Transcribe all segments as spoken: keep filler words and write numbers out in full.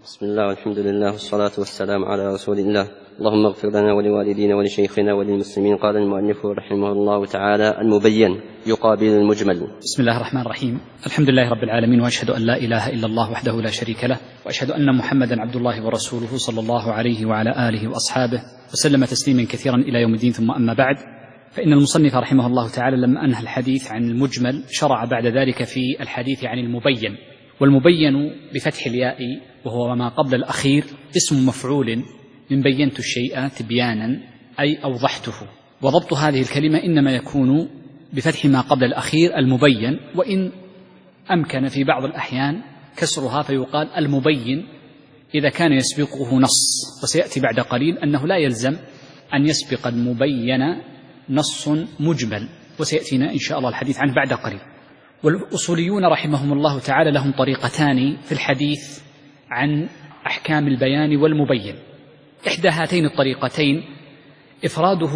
بسم الله والحمد لله والصلاة والسلام على رسول الله. اللهم اغفر لنا ولوالدينا ولشيخنا وللمسلمين. قال المؤلف رحمه الله تعالى: المبين يقابل المجمل. بسم الله الرحمن الرحيم. الحمد لله رب العالمين، وأشهد أن لا إله إلا الله وحده لا شريك له، وأشهد أن محمدا عبد الله ورسوله صلى الله عليه وعلى آله وأصحابه وسلم تسليما كثيرا إلى يوم الدين. ثم أما بعد، فإن المصنف رحمه الله تعالى لما أنهى الحديث عن المجمل شرع بعد ذلك في الحديث عن المبين. والمبين بفتح الياء وهو ما قبل الأخير اسم مفعول من بينت الشيء تبيانا أي أوضحته. وضبط هذه الكلمة إنما يكون بفتح ما قبل الأخير المبين، وإن أمكن في بعض الأحيان كسرها فيقال المبين إذا كان يسبقه نص. وسيأتي بعد قليل أنه لا يلزم أن يسبق المبين نص مجمل، وسيأتينا إن شاء الله الحديث عنه بعد قليل. والأصوليون رحمهم الله تعالى لهم طريقتان في الحديث عن أحكام البيان والمبين. إحدى هاتين الطريقتين إفراده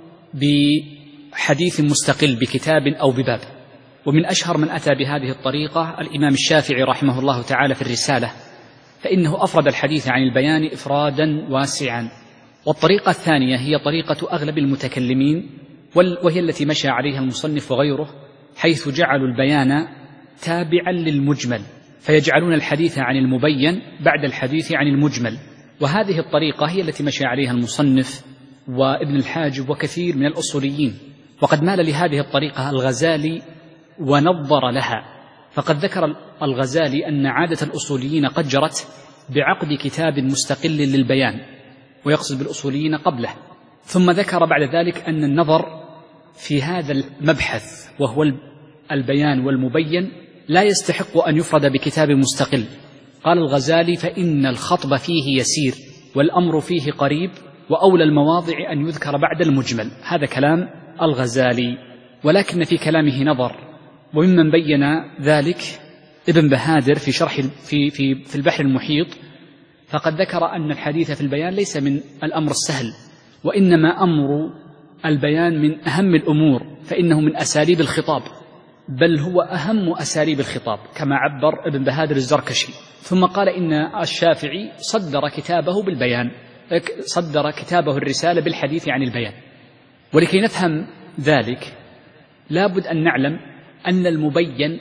بحديث مستقل بكتاب أو بباب، ومن أشهر من أتى بهذه الطريقة الإمام الشافعي رحمه الله تعالى في الرسالة، فإنه أفرد الحديث عن البيان إفرادا واسعا. والطريقة الثانية هي طريقة أغلب المتكلمين، وهي التي مشى عليها المصنف وغيره، حيث جعلوا البيان تابعا للمجمل، فيجعلون الحديث عن المبين بعد الحديث عن المجمل. وهذه الطريقة هي التي مشى عليها المصنف وابن الحاجب وكثير من الأصوليين. وقد مال لهذه الطريقة الغزالي ونظر لها، فقد ذكر الغزالي أن عادة الأصوليين قد جرت بعقد كتاب مستقل للبيان، ويقصد بالأصوليين قبله. ثم ذكر بعد ذلك أن النظر في هذا المبحث وهو البيان والمبين لا يستحق أن يفرد بكتاب مستقل. قال الغزالي: فإن الخطب فيه يسير والأمر فيه قريب، وأولى المواضع أن يذكر بعد المجمل. هذا كلام الغزالي، ولكن في كلامه نظر. وممن بين ذلك ابن بهادر في شرح في, في, في البحر المحيط، فقد ذكر أن الحديث في البيان ليس من الأمر السهل، وإنما أمر البيان من أهم الأمور، فإنه من أساليب الخطاب، بل هو أهم أساليب الخطاب كما عبر ابن بهادر الزركشي. ثم قال إن الشافعي صدر كتابه بالبيان، صدر كتابه الرسالة بالحديث عن البيان. ولكي نفهم ذلك لابد أن نعلم أن المبين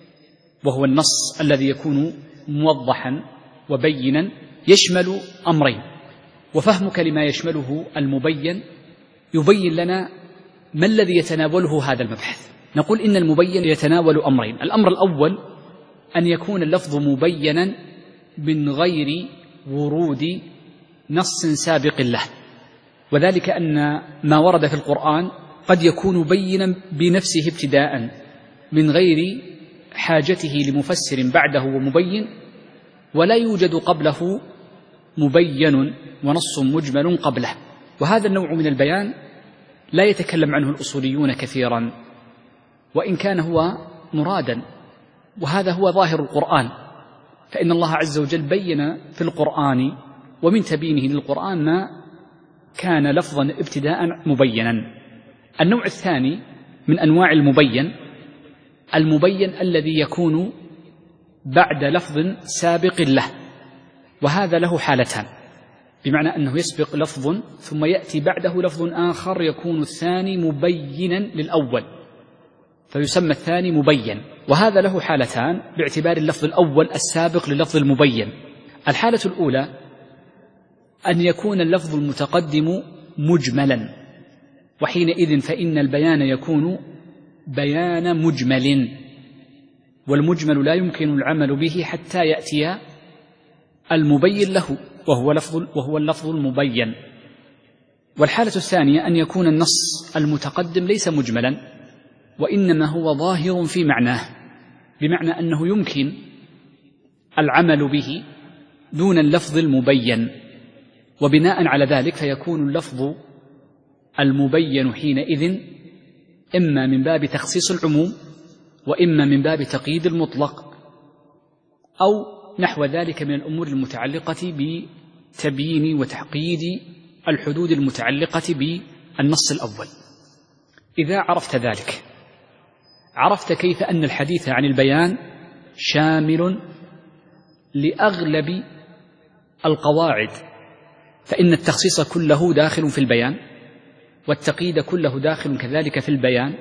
وهو النص الذي يكون موضحا وبينا يشمل أمرين، وفهمك لما يشمله المبين يبين لنا ما الذي يتناوله هذا المبحث. نقول إن المبين يتناول أمرين. الأمر الأول أن يكون اللفظ مبينا من غير ورود نص سابق له، وذلك أن ما ورد في القرآن قد يكون بينا بنفسه ابتداء من غير حاجته لمفسر بعده ومبين، ولا يوجد قبله مبين ونص مجمل قبله. وهذا النوع من البيان لا يتكلم عنه الأصوليون كثيرا، وإن كان هو مرادا، وهذا هو ظاهر القرآن، فإن الله عز وجل بين في القرآن ومن تبينه للقرآن ما كان لفظا ابتداء مبينا. النوع الثاني من أنواع المبين المبين الذي يكون بعد لفظ سابق له، وهذا له حالتان، بمعنى أنه يسبق لفظ ثم يأتي بعده لفظ آخر يكون الثاني مبينا للأول، فيسمى الثاني مبين. وهذا له حالتان باعتبار اللفظ الأول السابق للفظ المبين. الحالة الأولى أن يكون اللفظ المتقدم مجملا، وحينئذ فإن البيان يكون بيان مجمل، والمجمل لا يمكن العمل به حتى يأتي المبين له وهو لفظ وهو اللفظ المبين. والحالة الثانية أن يكون النص المتقدم ليس مجملا، وإنما هو ظاهر في معناه، بمعنى أنه يمكن العمل به دون اللفظ المبين، وبناء على ذلك فيكون اللفظ المبين حينئذ إما من باب تخصيص العموم، وإما من باب تقييد المطلق، أو نحو ذلك من الأمور المتعلقة بتبيين وتحقيد الحدود المتعلقة بالنص الأول. إذا عرفت ذلك عرفت كيف أن الحديث عن البيان شامل لأغلب القواعد فإن التخصيص كله داخل في البيان، والتقييد كله داخل كذلك في البيان،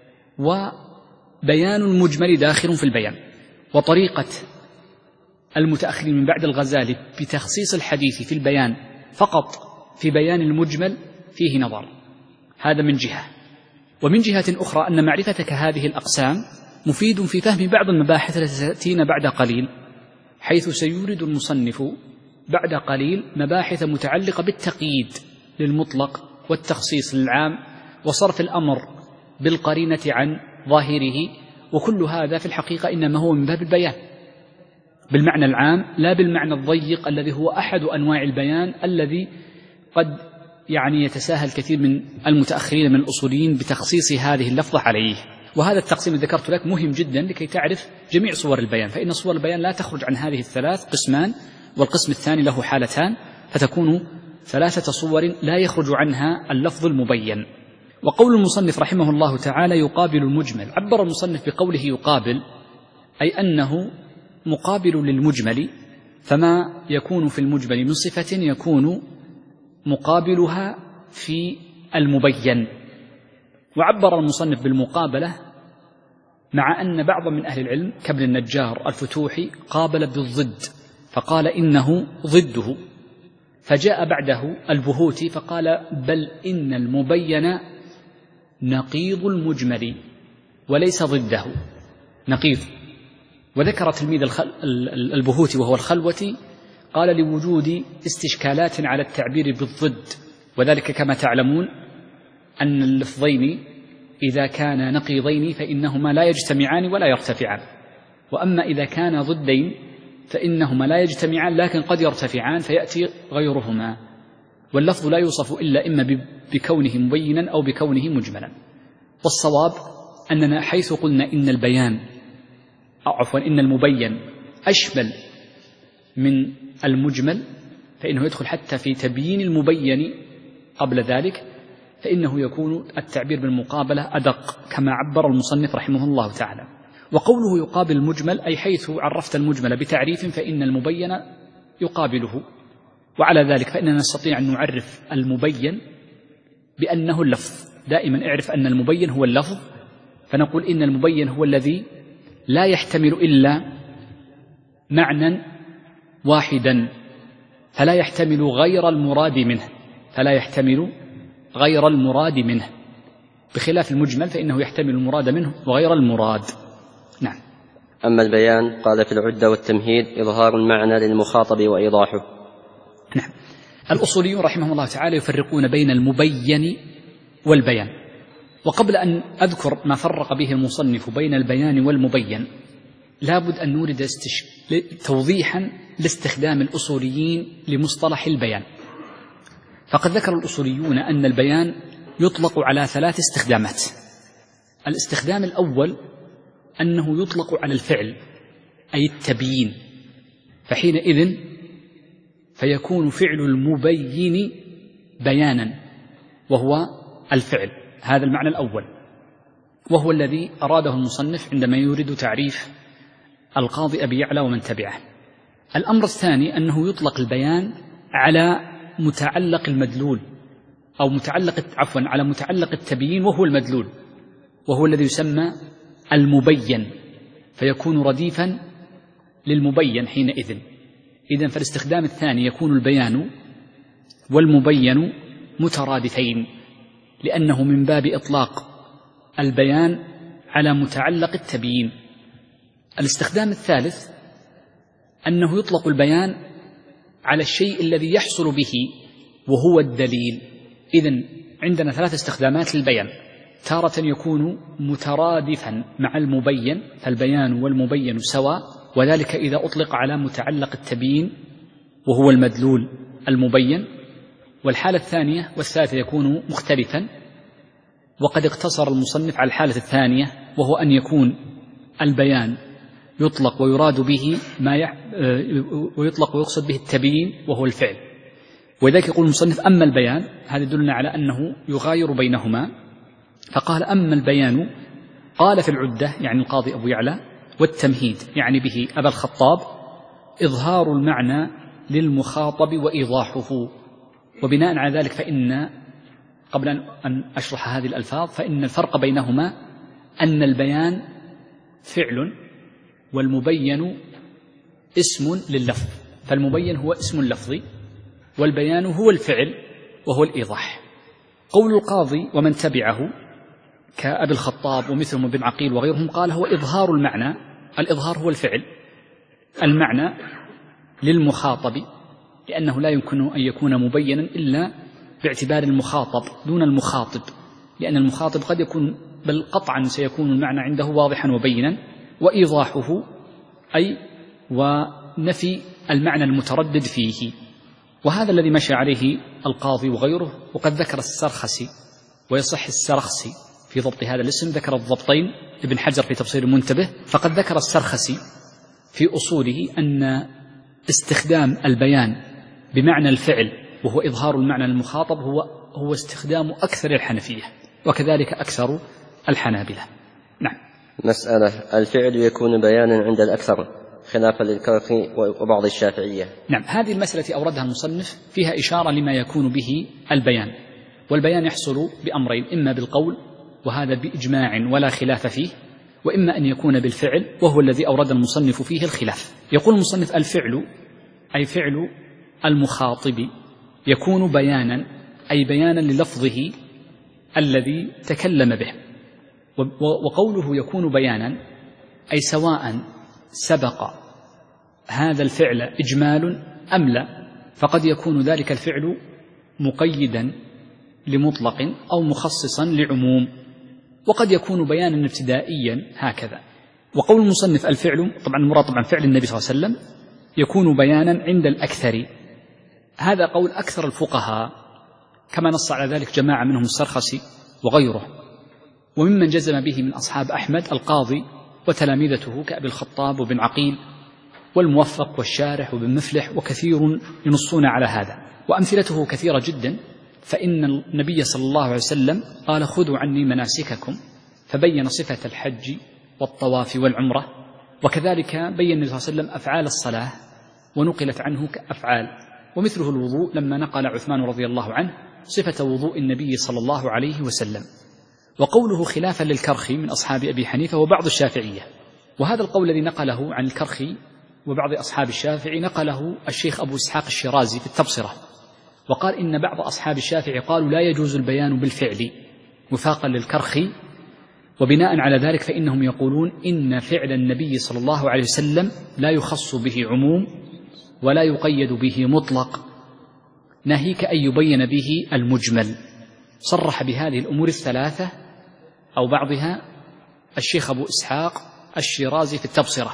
وبيان المجمل داخل في البيان. وطريقة المتأخرين من بعد الغزالي بتخصيص الحديث في البيان فقط في بيان المجمل فيه نظر، هذا من جهة. ومن جهة أخرى أن معرفتك هذه الأقسام مفيد في فهم بعض المباحث التي تأتينا بعد قليل، حيث سيورد المصنف بعد قليل مباحث متعلقة بالتقييد للمطلق والتخصيص للعام وصرف الأمر بالقرينة عن ظاهره، وكل هذا في الحقيقة إنما هو من باب البيان بالمعنى العام لا بالمعنى الضيق الذي هو أحد أنواع البيان الذي قد يعني يتساهل كثير من المتأخرين من الأصوليين بتخصيص هذه اللفظة عليه. وهذا التقسيم الذي ذكرت لك مهم جدا لكي تعرف جميع صور البيان، فإن صور البيان لا تخرج عن هذه الثلاث قسمان، والقسم الثاني له حالتان، فتكون ثلاثة صور لا يخرج عنها اللفظ المبين. وقول المصنف رحمه الله تعالى يقابل المجمل، عبر المصنف بقوله يقابل أي أنه مقابل للمجمل، فما يكون في المجمل من صفة يكون مقابلها في المبين. وعبر المصنف بالمقابلة مع أن بعض من أهل العلم كابن النجار الفتوحي قابل بالضد فقال إنه ضده، فجاء بعده البهوتي فقال بل إن المبين نقيض المجمل وليس ضده، نقيض. وذكر تلميذ البهوتي وهو الخلوتي قال لوجود استشكالات على التعبير بالضد، وذلك كما تعلمون أن اللفظين إذا كان نقيضين فإنهما لا يجتمعان ولا يرتفعان، وأما إذا كان ضدين فإنهما لا يجتمعان لكن قد يرتفعان فيأتي غيرهما، واللفظ لا يوصف إلا إما بكونه مبينا أو بكونه مجملا. والصواب أننا حيث قلنا إن البيان أو عفوا إن المبين أشمل من المجمل فإنه يدخل حتى في تبيين المبين قبل ذلك، فإنه يكون التعبير بالمقابلة أدق كما عبر المصنف رحمه الله تعالى. وقوله يقابل المجمل أي حيث عرفت المجمل بتعريف فإن المبين يقابله، وعلى ذلك فإننا نستطيع أن نعرف المبين بأنه اللفظ. دائما اعرف أن المبين هو اللفظ، فنقول إن المبين هو الذي لا يحتمل إلا معنى واحدا، فلا يحتمل غير المراد منه فلا يحتمل غير المراد منه بخلاف المجمل فإنه يحتمل المراد منه وغير المراد. نعم. أما البيان قال في العدة والتمهيد إظهار المعنى للمخاطب وإيضاحه. نعم. الأصوليون رحمهم الله تعالى يفرقون بين المبين والبيان، وقبل أن أذكر ما فرق به المصنف بين البيان والمبين لابد أن نورد استش... توضيحا لاستخدام الأصوليين لمصطلح البيان. فقد ذكر الأصوليون أن البيان يطلق على ثلاث استخدامات. الاستخدام الأول أنه يطلق على الفعل أي التبيين، فحينئذ فيكون فعل المبين بيانا وهو الفعل، هذا المعنى الأول وهو الذي أراده المصنف عندما يريد تعريف القاضي أبي يعلى ومن تبعه. الأمر الثاني أنه يطلق البيان على متعلق المدلول أو متعلق عفوا على متعلق التبيين وهو المدلول، وهو الذي يسمى المبين، فيكون رديفا للمبين حينئذ. إذن فالاستخدام الثاني يكون البيان والمبين مترادفين، لأنه من باب إطلاق البيان على متعلق التبيين. الاستخدام الثالث أنه يطلق البيان على الشيء الذي يحصل به وهو الدليل. إذن عندنا ثلاث استخدامات للبيان، تارة يكون مترادفا مع المبين فالبيان والمبين سواء، وذلك إذا أطلق على متعلق التبيين وهو المدلول المبين. والحالة الثانية والثالثة يكون مختلفا، وقد اقتصر المصنف على الحالة الثانية وهو أن يكون البيان يطلق ويراد به ما يح... ويطلق ويقصد به التبيين وهو الفعل. وذلك يقول المصنف أما البيان، هذا يدلنا على أنه يغاير بينهما، فقال أما البيان قال في العدة يعني القاضي أبو يعلى، والتمهيد يعني به أبا الخطاب، إظهار المعنى للمخاطب وإيضاحه. وبناء على ذلك فإن قبل أن أشرح هذه الألفاظ فإن الفرق بينهما أن البيان فعل والمبين اسم لللفظ، فالمبين هو اسم لفظي والبيان هو الفعل وهو الإيضاح. قول القاضي ومن تبعه كأبي الخطاب ومثلهم بن عقيل وغيرهم قال هو إظهار المعنى، الإظهار هو الفعل، المعنى للمخاطب، لأنه لا يمكن أن يكون مبينا إلا باعتبار المخاطب دون المخاطب، لأن المخاطب قد يكون بل قطعا سيكون المعنى عنده واضحا وبينا، وإيضاحه أي ونفي المعنى المتردد فيه. وهذا الذي مشى عليه القاضي وغيره. وقد ذكر السرخسي ويصح السرخسي في ضبط هذا الاسم، ذكر الضبطين ابن حجر في تفسير المنتبه، فقد ذكر السرخسي في أصوله أن استخدام البيان بمعنى الفعل وهو إظهار المعنى للمخاطب هو هو استخدام أكثر الحنفية وكذلك أكثر الحنابلة. نعم. مسألة: الفعل يكون بيانا عند الأكثر خلافا للكرخي وبعض الشافعية. نعم، هذه المسألة أوردها المصنف فيها إشارة لما يكون به البيان، والبيان يحصل بأمرين: إما بالقول وهذا بإجماع ولا خلاف فيه، وإما أن يكون بالفعل وهو الذي أورد المصنف فيه الخلاف. يقول المصنف: الفعل أي فعل المخاطب يكون بيانا أي بيانا للفظه الذي تكلم به. وقوله يكون بيانا أي سواء سبق هذا الفعل إجمال أم لا، فقد يكون ذلك الفعل مقيدا لمطلق أو مخصصا لعموم، وقد يكون بيانا ابتدائيا هكذا. وقول المصنف الفعل، طبعا المراد طبعا فعل النبي صلى الله عليه وسلم، يكون بيانا عند الأكثر. هذا قول أكثر الفقهاء كما نص على ذلك جماعة منهم السرخسي وغيره، وممن جزم به من أصحاب أحمد القاضي وتلامذته كأبي الخطاب وبن عقيل والموفق والشارح وبن مفلح، وكثير ينصون على هذا، وأمثلته كثيرة جدا. فإن النبي صلى الله عليه وسلم قال: خذوا عني مناسككم، فبين صفة الحج والطواف والعمرة، وكذلك بين النبي صلى الله عليه وسلم أفعال الصلاة ونقلت عنه كأفعال، ومثله الوضوء لما نقل عثمان رضي الله عنه صفة وضوء النبي صلى الله عليه وسلم. وقوله خلافا للكرخي من أصحاب أبي حنيفة وبعض الشافعية، وهذا القول الذي نقله عن الكرخي وبعض أصحاب الشافعي نقله الشيخ أبو إسحاق الشيرازي في التبصرة، وقال إن بعض أصحاب الشافعي قالوا لا يجوز البيان بالفعل وفاقا للكرخي، وبناء على ذلك فإنهم يقولون إن فعل النبي صلى الله عليه وسلم لا يخص به عموم ولا يقيد به مطلق، ناهيك أن يبين به المجمل. صرح بهذه الأمور الثلاثة أو بعضها الشيخ أبو إسحاق الشيرازي في التبصرة،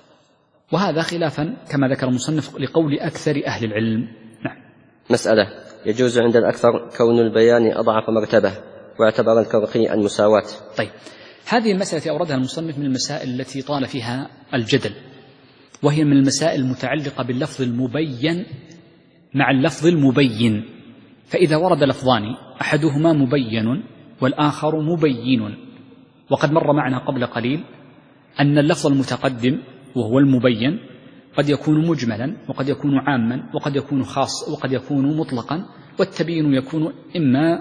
وهذا خلافا كما ذكر المصنف لقول أكثر أهل العلم. نعم. مسألة: يجوز عند الأكثر كون البيان أضعف مرتبة، واعتبر الكرخي المساواة. طيب، هذه المسألة أوردها المصنف من المسائل التي طال فيها الجدل، وهي من المسائل المتعلقة باللفظ المبين مع اللفظ المبين. فإذا ورد لفظان أحدهما مبين والآخر مبين، وقد مر معنا قبل قليل أن اللفظ المتقدم وهو المبين قد يكون مجملا وقد يكون عاما وقد يكون خاص وقد يكون مطلقا، والتبيين يكون إما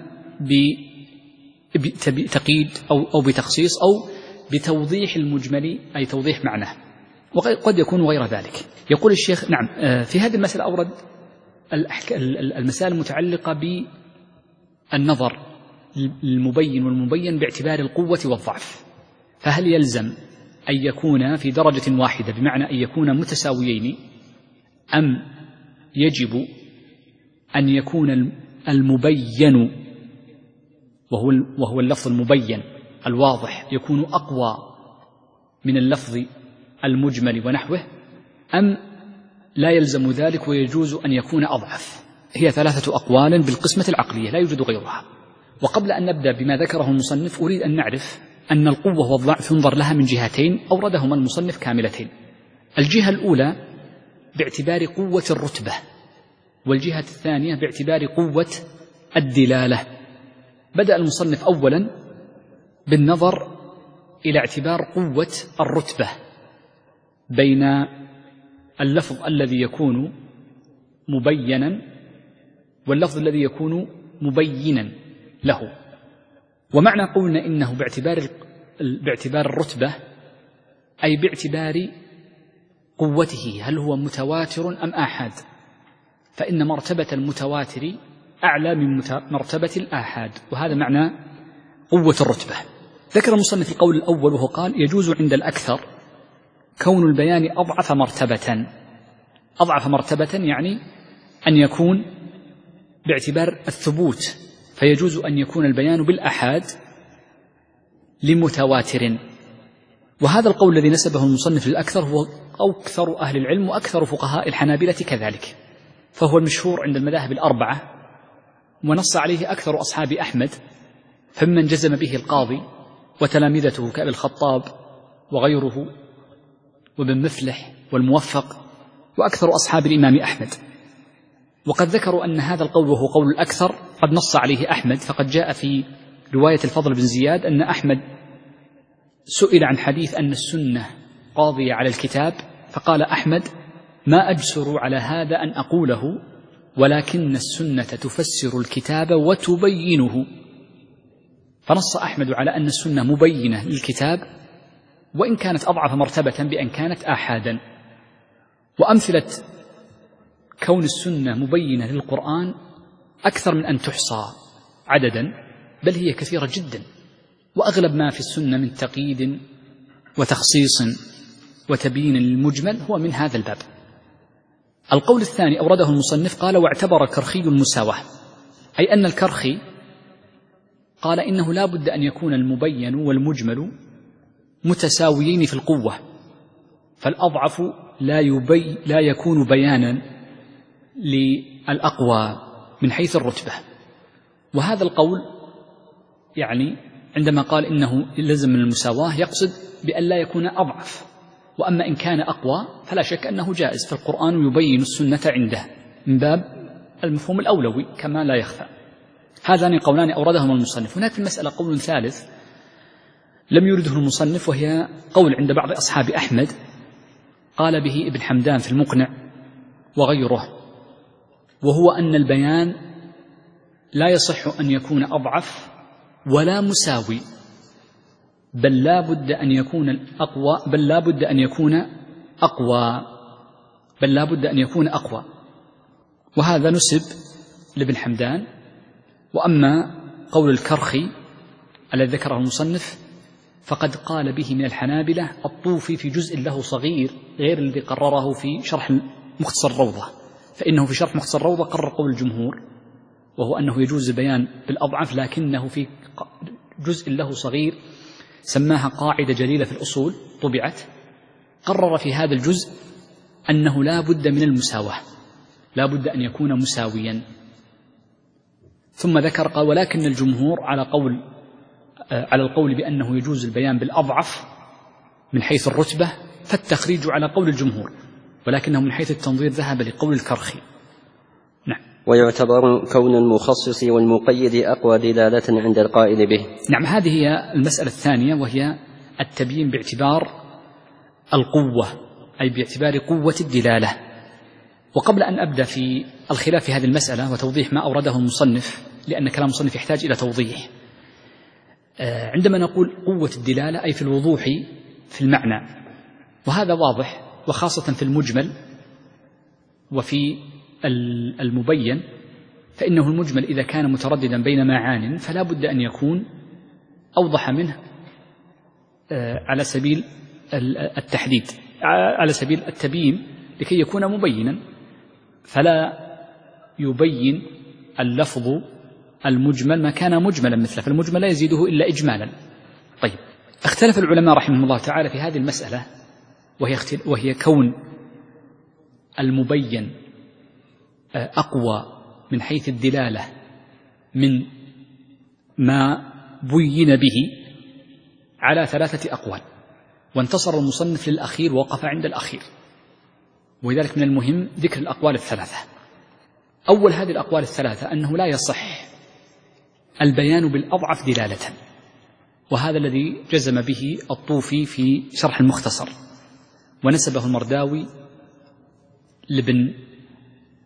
بتقييد أو بتخصيص أو بتوضيح المجمل أي توضيح معناه، وقد يكون غير ذلك. يقول الشيخ: نعم، في هذه المسألة أورد المسائل المتعلقة بالنظر المبين والمبين باعتبار القوة والضعف، فهل يلزم أن يكون في درجة واحدة بمعنى أن يكون متساويين، أم يجب أن يكون المبين وهو وهو اللفظ المبين الواضح يكون أقوى من اللفظ المجمل ونحوه، أم لا يلزم ذلك ويجوز أن يكون أضعف؟ هي ثلاثة أقوال بالقسمة العقلية لا يوجد غيرها. وقبل أن نبدأ بما ذكره المصنف أريد أن نعرف أن القوة والضعف ينظر لها من جهتين أوردهما المصنف كاملتين: الجهة الأولى باعتبار قوة الرتبة، والجهة الثانية باعتبار قوة الدلالة. بدأ المصنف أولا بالنظر إلى اعتبار قوة الرتبة بين اللفظ الذي يكون مبينا واللفظ الذي يكون مبينا له. ومعنى قولنا إنه باعتبار باعتبار الرتبة أي باعتبار قوته، هل هو متواتر أم آحاد؟ فإن مرتبة المتواتر أعلى من مرتبة الآحاد، وهذا معنى قوة الرتبة. ذكر المصنف القول الأول وهو قال يجوز عند الأكثر كون البيان أضعف مرتبة. أضعف مرتبة يعني أن يكون باعتبار الثبوت، فيجوز أن يكون البيان بالآحاد لمتواتر. وهذا القول الذي نسبه المصنف للأكثر هو أكثر أهل العلم وأكثر فقهاء الحنابلة كذلك، فهو المشهور عند المذاهب الأربعة، ونص عليه أكثر أصحاب أحمد، فمن جزم به القاضي وتلامذته كأبي الخطاب وغيره وابن مفلح والموفق وأكثر أصحاب الإمام أحمد. وقد ذكروا أن هذا القول وهو قول الأكثر قد نص عليه أحمد، فقد جاء في رواية الفضل بن زياد أن أحمد سئل عن حديث أن السنة قاضية على الكتاب، فقال أحمد ما أجسر على هذا أن أقوله، ولكن السنة تفسر الكتاب وتبينه. فنص أحمد على أن السنة مبينة للكتاب وإن كانت أضعف مرتبة بأن كانت آحادا. وأمثلة كون السنة مبينة للقرآن أكثر من أن تحصى عددا، بل هي كثيرة جدا، وأغلب ما في السنة من تقييد وتخصيص وتبيين للمجمل هو من هذا الباب. القول الثاني أورده المصنف قال واعتبر كرخي المساواة، أي أن الكرخي قال إنه لا بد أن يكون المبين والمجمل متساويين في القوة، فالأضعف لا, يبي لا يكون بيانا للأقوى من حيث الرتبة. وهذا القول يعني عندما قال إنه لزم من المساواة يقصد بأن لا يكون أضعف، وأما إن كان أقوى فلا شك أنه جائز، فالقرآن يبين السنة عنده من باب المفهوم الأولوي كما لا يخفى. هذان قولان أوردهما المصنف. هناك في المسألة قول ثالث لم يرده المصنف، وهي قول عند بعض أصحاب أحمد قال به ابن حمدان في المقنع وغيره، وهو أن البيان لا يصح أن يكون أضعف ولا مساوي، بل لا بد أن يكون الأقوى بل لا بد أن يكون أقوى بل لا بد أن يكون أقوى وهذا نسب لابن حمدان. وأما قول الكرخي الذي ذكره المصنف فقد قال به من الحنابلة الطوفي في جزء له صغير غير الذي قرره في شرح مختصر الروضة، فإنه في شرح مختصر الروضة قرر قول الجمهور وهو أنه يجوز البيان بالأضعف، لكنه في جزء له صغير سماها قاعدة جليلة في الأصول طبعت، قرر في هذا الجزء أنه لا بد من المساواة، لا بد أن يكون مساويا. ثم ذكر قال ولكن الجمهور على قول على القول بأنه يجوز البيان بالأضعف من حيث الرتبة، فالتخريج على قول الجمهور، ولكنه من حيث التنظير ذهب لقول الكرخي. نعم. ويعتبر كون المخصص والمقيد أقوى دلالة عند القائل به. نعم، هذه هي المسألة الثانية، وهي التبيين باعتبار القوة، أي باعتبار قوة الدلالة. وقبل أن أبدأ في الخلاف في هذه المسألة وتوضيح ما أورده المصنف، لأن كلام المصنف يحتاج إلى توضيح، عندما نقول قوة الدلالة أي في الوضوح في المعنى، وهذا واضح، وخاصة في المجمل وفي المبين، فإنه المجمل إذا كان مترددا بين معان فلا بد أن يكون أوضح منه على سبيل التحديد، على سبيل التبيين لكي يكون مبينا، فلا يبين اللفظ المجمل ما كان مجملا مثله، فالمجمل لا يزيده إلا إجمالا. طيب، اختلف العلماء رحمهم الله تعالى في هذه المسألة، وهي, وهي كون المبين أقوى من حيث الدلالة من ما بين به على ثلاثة أقوال، وانتصر المصنف للأخير ووقف عند الأخير، ولذلك من المهم ذكر الأقوال الثلاثة. أول هذه الأقوال الثلاثة أنه لا يصح البيان بالأضعف دلالة، وهذا الذي جزم به الطوفي في شرح المختصر، ونسبه المرداوي لابن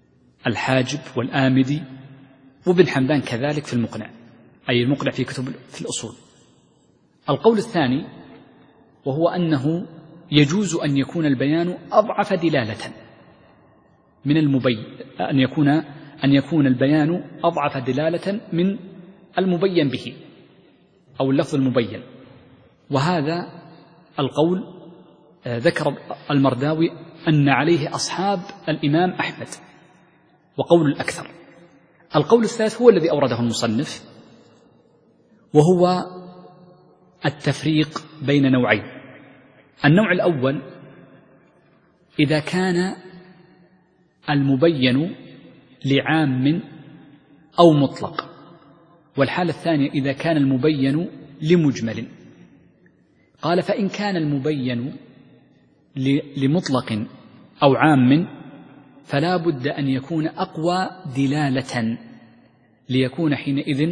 الحاجب والآمدي، وابن حمدان كذلك في المقنع، أي المقنع في كتب في الأصول. القول الثاني وهو أنه يجوز أن يكون البيان أضعف دلالة من المبين، أن يكون أن يكون البيان أضعف دلالة من المبين به أو اللفظ المبين. وهذا القول ذكر المرداوي أن عليه أصحاب الإمام أحمد، وقول الأكثر. القول الثالث هو الذي أورده المصنف، وهو التفريق بين نوعين. النوع الأول إذا كان المبين لعام أو مطلق، والحالة الثانية إذا كان المبين لمجمل. قال فإن كان المبين لمطلق أو عام فلا بد أن يكون أقوى دلالة ليكون حينئذ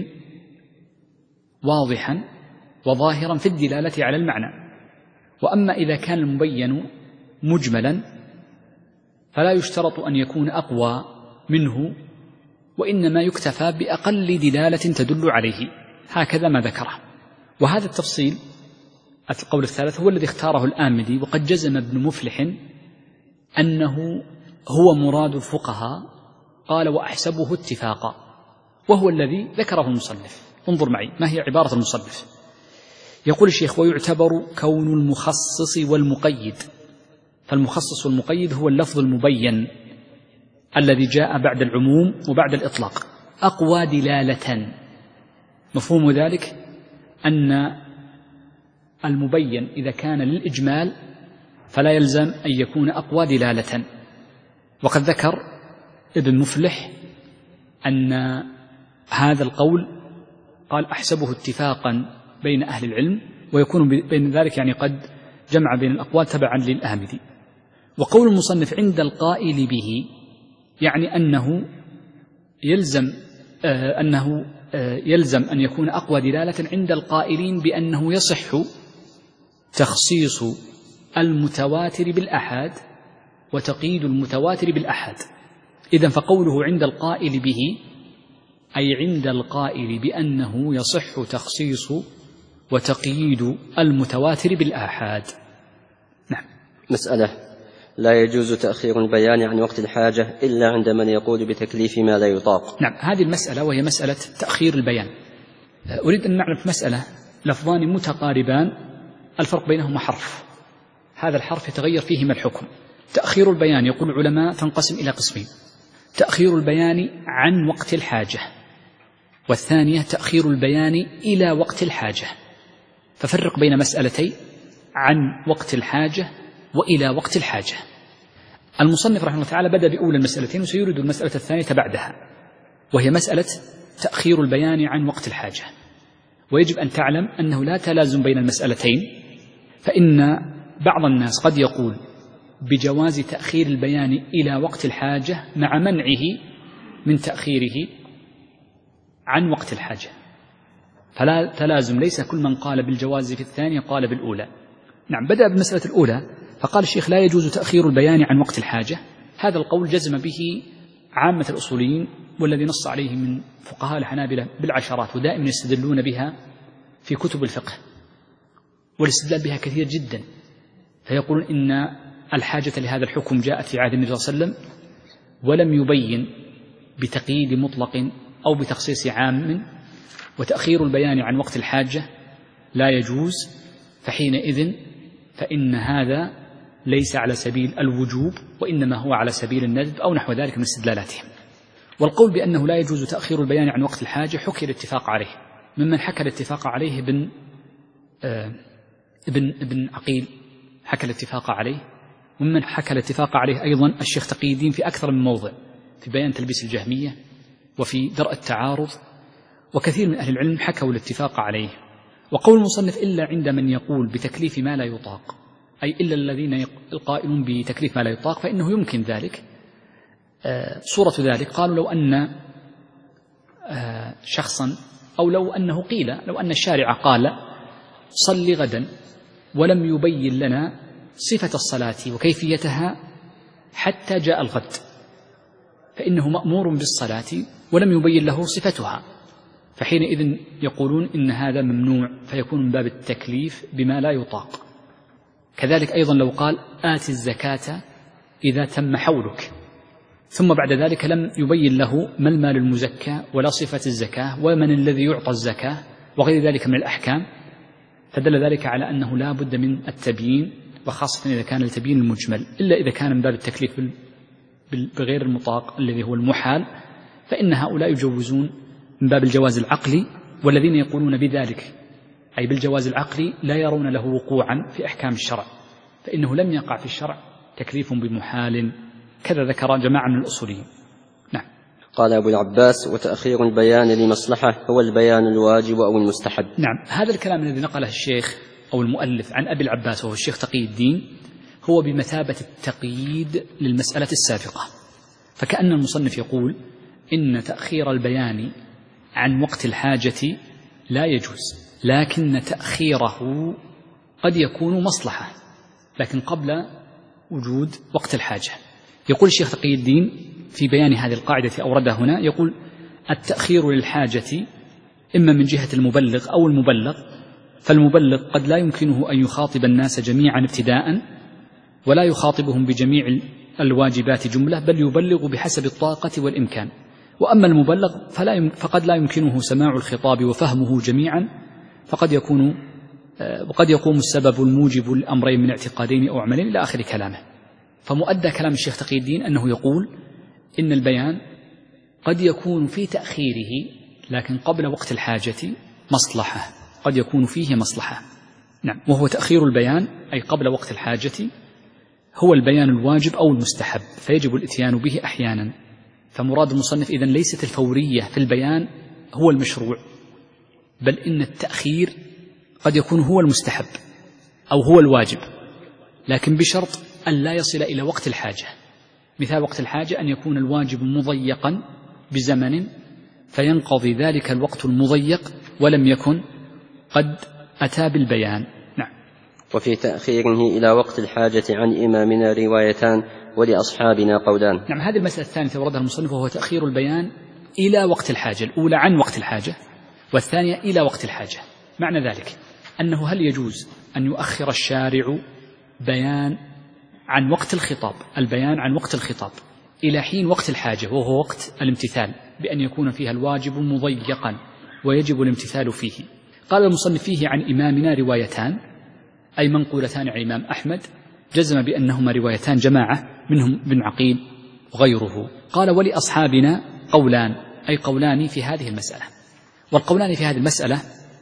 واضحا وظاهرا في الدلالة على المعنى. وأما إذا كان المبين مجملا فلا يشترط أن يكون أقوى منه، وإنما يكتفى بأقل دلالة تدل عليه، هكذا ما ذكره. وهذا التفصيل القول الثالث هو الذي اختاره الآمدي، وقد جزم ابن مفلح أنه هو مراد الفقهاء، قال وأحسبه اتفاقا، وهو الذي ذكره المصنف. انظر معي ما هي عبارة المصنف. يقول الشيخ ويعتبر كون المخصص والمقيد، فالمخصص والمقيد هو اللفظ المبين الذي جاء بعد العموم وبعد الإطلاق أقوى دلالة. مفهوم ذلك أن المبين إذا كان للإجمال فلا يلزم أن يكون أقوى دلالة. وقد ذكر ابن مفلح أن هذا القول قال أحسبه اتفاقا بين أهل العلم، ويكون بين ذلك يعني قد جمع بين الأقوال تبعا للآمدي. وقول المصنف عند القائل به يعني أنه يلزم آه أنه آه يلزم أن يكون أقوى دلالة عند القائلين بأنه يصح تخصيص المتواتر بالأحاد وتقييد المتواتر بالأحاد. إذن فقوله عند القائل به أي عند القائل بأنه يصح تخصيص وتقييد المتواتر بالآحاد. نعم. مسألة: لا يجوز تأخير البيان عن وقت الحاجة إلا عند من يقول بتكليف ما لا يطاق. نعم، هذه المسألة وهي مسألة تأخير البيان. أريد أن نعرف مسألة: لفظان متقاربان الفرق بينهما حرف، هذا الحرف يتغير فيهما الحكم. تأخير البيان يقول العلماء تنقسم إلى قسمين: تأخير البيان عن وقت الحاجة، والثانية تأخير البيان إلى وقت الحاجة. ففرق بين مسألتين: عن وقت الحاجة وإلى وقت الحاجة. المصنف رحمه الله تعالى بدأ بأولى المسألتين وسيريد المسألة الثانية بعدها، وهي مسألة تأخير البيان عن وقت الحاجة. ويجب أن تعلم أنه لا تلازم بين المسألتين، فإن بعض الناس قد يقول بجواز تأخير البيان إلى وقت الحاجة مع منعه من تأخيره عن وقت الحاجة، فلا تلازم، ليس كل من قال بالجواز في الثانية قال بالأولى. نعم، بدأ بالمسألة الأولى فقال الشيخ لا يجوز تأخير البيان عن وقت الحاجة. هذا القول جزم به عامة الأصوليين، والذي نص عليه من فقهاء الحنابلة بالعشرات، ودائما يستدلون بها في كتب الفقه، والاستدلال بها كثير جدا. فيقولون إن الحاجة لهذا الحكم جاءت في عهد النبي صلى الله عليه وسلم ولم يبين بتقييد مطلق أو بتخصيص عام، وتأخير البيان عن وقت الحاجة لا يجوز، فحينئذ فإن هذا ليس على سبيل الوجوب وإنما هو على سبيل الندب أو نحو ذلك من استدلالاتهم. والقول بأنه لا يجوز تأخير البيان عن وقت الحاجة حكي الاتفاق عليه، ممن حكى الاتفاق عليه ابن آه ابن ابن عقيل حكى الاتفاق عليه، وممن حكى الاتفاق عليه أيضا الشيخ تقي الدين في أكثر من موضع، في بيان تلبيس الجهمية وفي درء التعارض، وكثير من أهل العلم حكوا الاتفاق عليه. وقول المصنف إلا عند من يقول بتكليف ما لا يطاق، أي إلا الذين القائلون بتكليف ما لا يطاق، فإنه يمكن ذلك. آه صورة ذلك قالوا لو أن آه شخصا، أو لو أنه قيل لو أن الشارع قال صل غدا ولم يبين لنا صفة الصلاة وكيفيتها حتى جاء الغد، فإنه مأمور بالصلاة ولم يبين له صفتها، فحينئذ يقولون إن هذا ممنوع، فيكون من باب التكليف بما لا يطاق. كذلك أيضا لو قال آت الزكاة إذا تم حولك، ثم بعد ذلك لم يبين له ما المال المزكى ولا صفة الزكاة ومن الذي يعطى الزكاة وغير ذلك من الأحكام، فدل ذلك على أنه لا بد من التبيين، وخاصة إذا كان التبيين المجمل، إلا إذا كان من باب التكليف بغير المطاق الذي هو المحال، فإن هؤلاء يجوزون من باب الجواز العقلي، والذين يقولون بذلك أي بالجواز العقلي لا يرون له وقوعا في أحكام الشرع، فإنه لم يقع في الشرع تكليف بمحال، كذا ذكر جماعة من الأصوليين. نعم. قال أبو العباس: وتأخير البيان لمصلحة هو البيان الواجب أو المستحب. نعم، هذا الكلام الذي نقله الشيخ أو المؤلف عن أبي العباس وهو الشيخ تقي الدين هو بمثابة التقييد للمسألة السابقة، فكأن المصنف يقول إن تأخير البيان عن وقت الحاجة لا يجوز، لكن تأخيره قد يكون مصلحة، لكن قبل وجود وقت الحاجة. يقول الشيخ تقي الدين في بيان هذه القاعدة أوردها هنا، يقول: التأخير للحاجة إما من جهة المبلغ أو المبلغ، فالمبلغ قد لا يمكنه أن يخاطب الناس جميعا ابتداء، ولا يخاطبهم بجميع الواجبات جملة، بل يبلغ بحسب الطاقة والإمكان. وأما المبلغ فلا فقد لا يمكنه سماع الخطاب وفهمه جميعا، فقد يكون وقد يقوم السبب الموجب الأمرين من اعتقادين أو عملين إلى آخر كلامه. فمؤدى كلام الشيخ تقي الدين أنه يقول إن البيان قد يكون في تأخيره لكن قبل وقت الحاجة مصلحة، قد يكون فيه مصلحة. نعم، وهو تأخير البيان أي قبل وقت الحاجة هو البيان الواجب أو المستحب، فيجب الإتيان به أحيانا. فمراد المصنف إذن ليست الفورية في البيان هو المشروع، بل إن التأخير قد يكون هو المستحب أو هو الواجب، لكن بشرط أن لا يصل إلى وقت الحاجة. مثال وقت الحاجة أن يكون الواجب مضيقا بزمن فينقضي ذلك الوقت المضيق ولم يكن قد أتى بالبيان. نعم. وفي تأخيره إلى وقت الحاجة عن إمامنا روايتان ولأصحابنا قولان. نعم، هذه المسألة الثانية وردها المصنف، وهو تأخير البيان إلى وقت الحاجة، الأولى عن وقت الحاجة والثانية إلى وقت الحاجة. معنى ذلك أنه هل يجوز أن يؤخر الشارع بيان عن وقت الخطاب البيان عن وقت الخطاب إلى حين وقت الحاجة وهو وقت الامتثال، بأن يكون فيها الواجب مضيقا ويجب الامتثال فيه؟ قال المصنف: فيه عن إمامنا روايتان، أي منقولتان عن الإمام أحمد، جزم بأنهما روايتان جماعة منهم ابن عقيل وغيره. قال: ولأصحابنا قولان، أي قولان في هذه المسألة. والقولان في هذه المسألة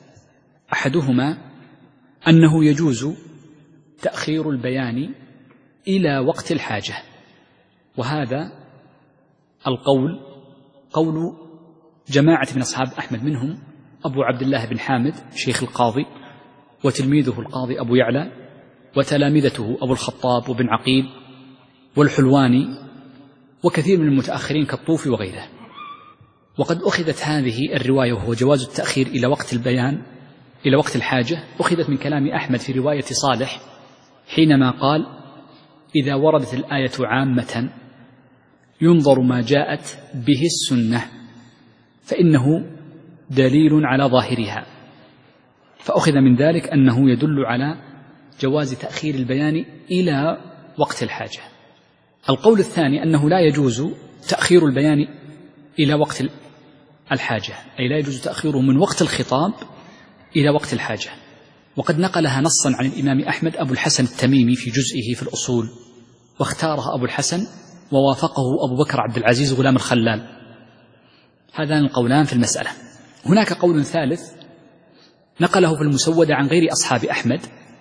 أحدهما أنه يجوز تأخير البيان إلى وقت الحاجة، وهذا القول قول جماعة من أصحاب أحمد، منهم أبو عبد الله بن حامد شيخ القاضي، وتلميذه القاضي أبو يعلى، وتلامذته أبو الخطاب وابن عقيل والحلواني، وكثير من المتأخرين كالطوفي وغيره. وقد أخذت هذه الرواية وهو جواز التأخير إلى وقت البيان إلى وقت الحاجة، أخذت من كلام أحمد في رواية صالح حينما قال: إذا وردت الآية عامة ينظر ما جاءت به السنة فإنه دليل على ظاهرها، فأخذ من ذلك أنه يدل على جواز تأخير البيان إلى وقت الحاجة. القول الثاني أنه لا يجوز تأخير البيان إلى وقت الحاجة، أي لا يجوز تأخيره من وقت الخطاب إلى وقت الحاجة، وقد نقلها نصا عن الإمام أحمد أبو الحسن التميمي في جزئه في الأصول، واختارها أبو الحسن ووافقه أبو بكر عبد العزيز غلام الخلال. هذان القولان في المسألة. هناك قول ثالث نقله في المسودة عن غير أصحاب أحمد،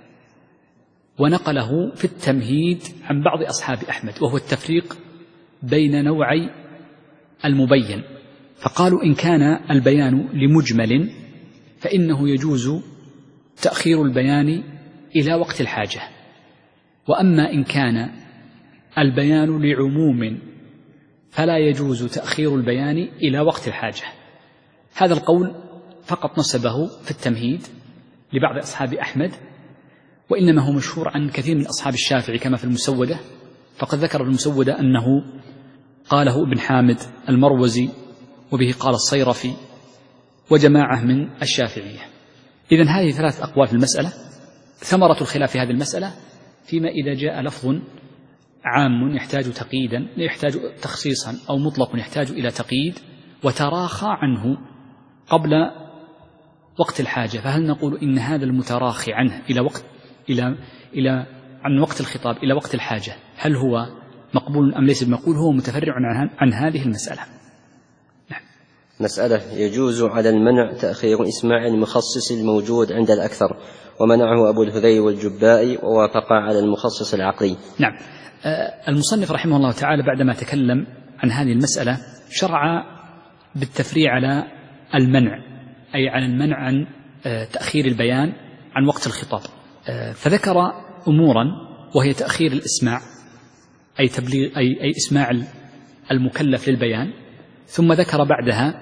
ونقله في التمهيد عن بعض أصحاب أحمد، وهو التفريق بين نوعي المبين. فقالوا: إن كان البيان لمجمل فإنه يجوز تأخير البيان إلى وقت الحاجة، وأما إن كان البيان لعموم فلا يجوز تأخير البيان إلى وقت الحاجة. هذا القول فقط نسبه في التمهيد لبعض أصحاب أحمد، وإنما هو مشهور عن كثير من أصحاب الشافعي كما في المسودة، فقد ذكر في المسودة أنه قاله ابن حامد المروزي، وبه قال الصيرفي وجماعة من الشافعية. إذن هذه ثلاث أقوال في المسألة. ثمرة الخلاف في هذه المسألة فيما إذا جاء لفظ عام يحتاج تقييدا، يحتاج تخصيصا، أو مطلق يحتاج إلى تقييد وتراخى عنه قبل وقت الحاجة، فهل نقول إن هذا المتراخي عنه إلى وقت إلى إلى عن وقت الخطاب إلى وقت الحاجة هل هو مقبول أم ليس بمقبول؟ هو متفرع عن, عن هذه المسألة. نعم. مسألة: يجوز على المنع تأخير إسماع المخصص الموجود عند الأكثر، ومنعه أبو الهذيل والجبائي ووافقا على المخصص العقلي. نعم. المصنف رحمه الله تعالى بعدما تكلم عن هذه المسألة شرع بالتفريع على المنع، أي على المنع عن تأخير البيان عن وقت الخطاب، فذكر أمورا وهي تأخير الإسماع، أي تبليغ أي, أي إسماع المكلف للبيان، ثم ذكر بعدها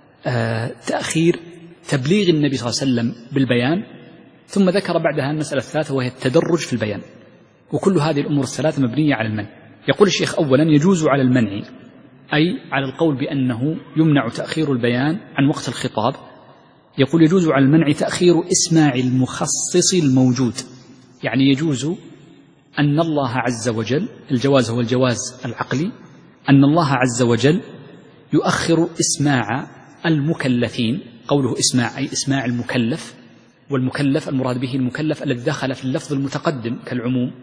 تأخير تبليغ النبي صلى الله عليه وسلم بالبيان، ثم ذكر بعدها المسألة الثالثة وهي التدرج في البيان. وكل هذه الأمور الثلاثة مبنية على المنع. يقول الشيخ: أولا يجوز على المنع، أي على القول بأنه يمنع تأخير البيان عن وقت الخطاب. يقول: يجوز على المنع تأخير إسماع المخصص الموجود، يعني يجوز أن الله عز وجل، الجواز هو الجواز العقلي، أن الله عز وجل يؤخر إسماع المكلفين. قوله إسماع أي إسماع المكلف، والمكلف المراد به المكلف الذي دخل في اللفظ المتقدم كالعموم.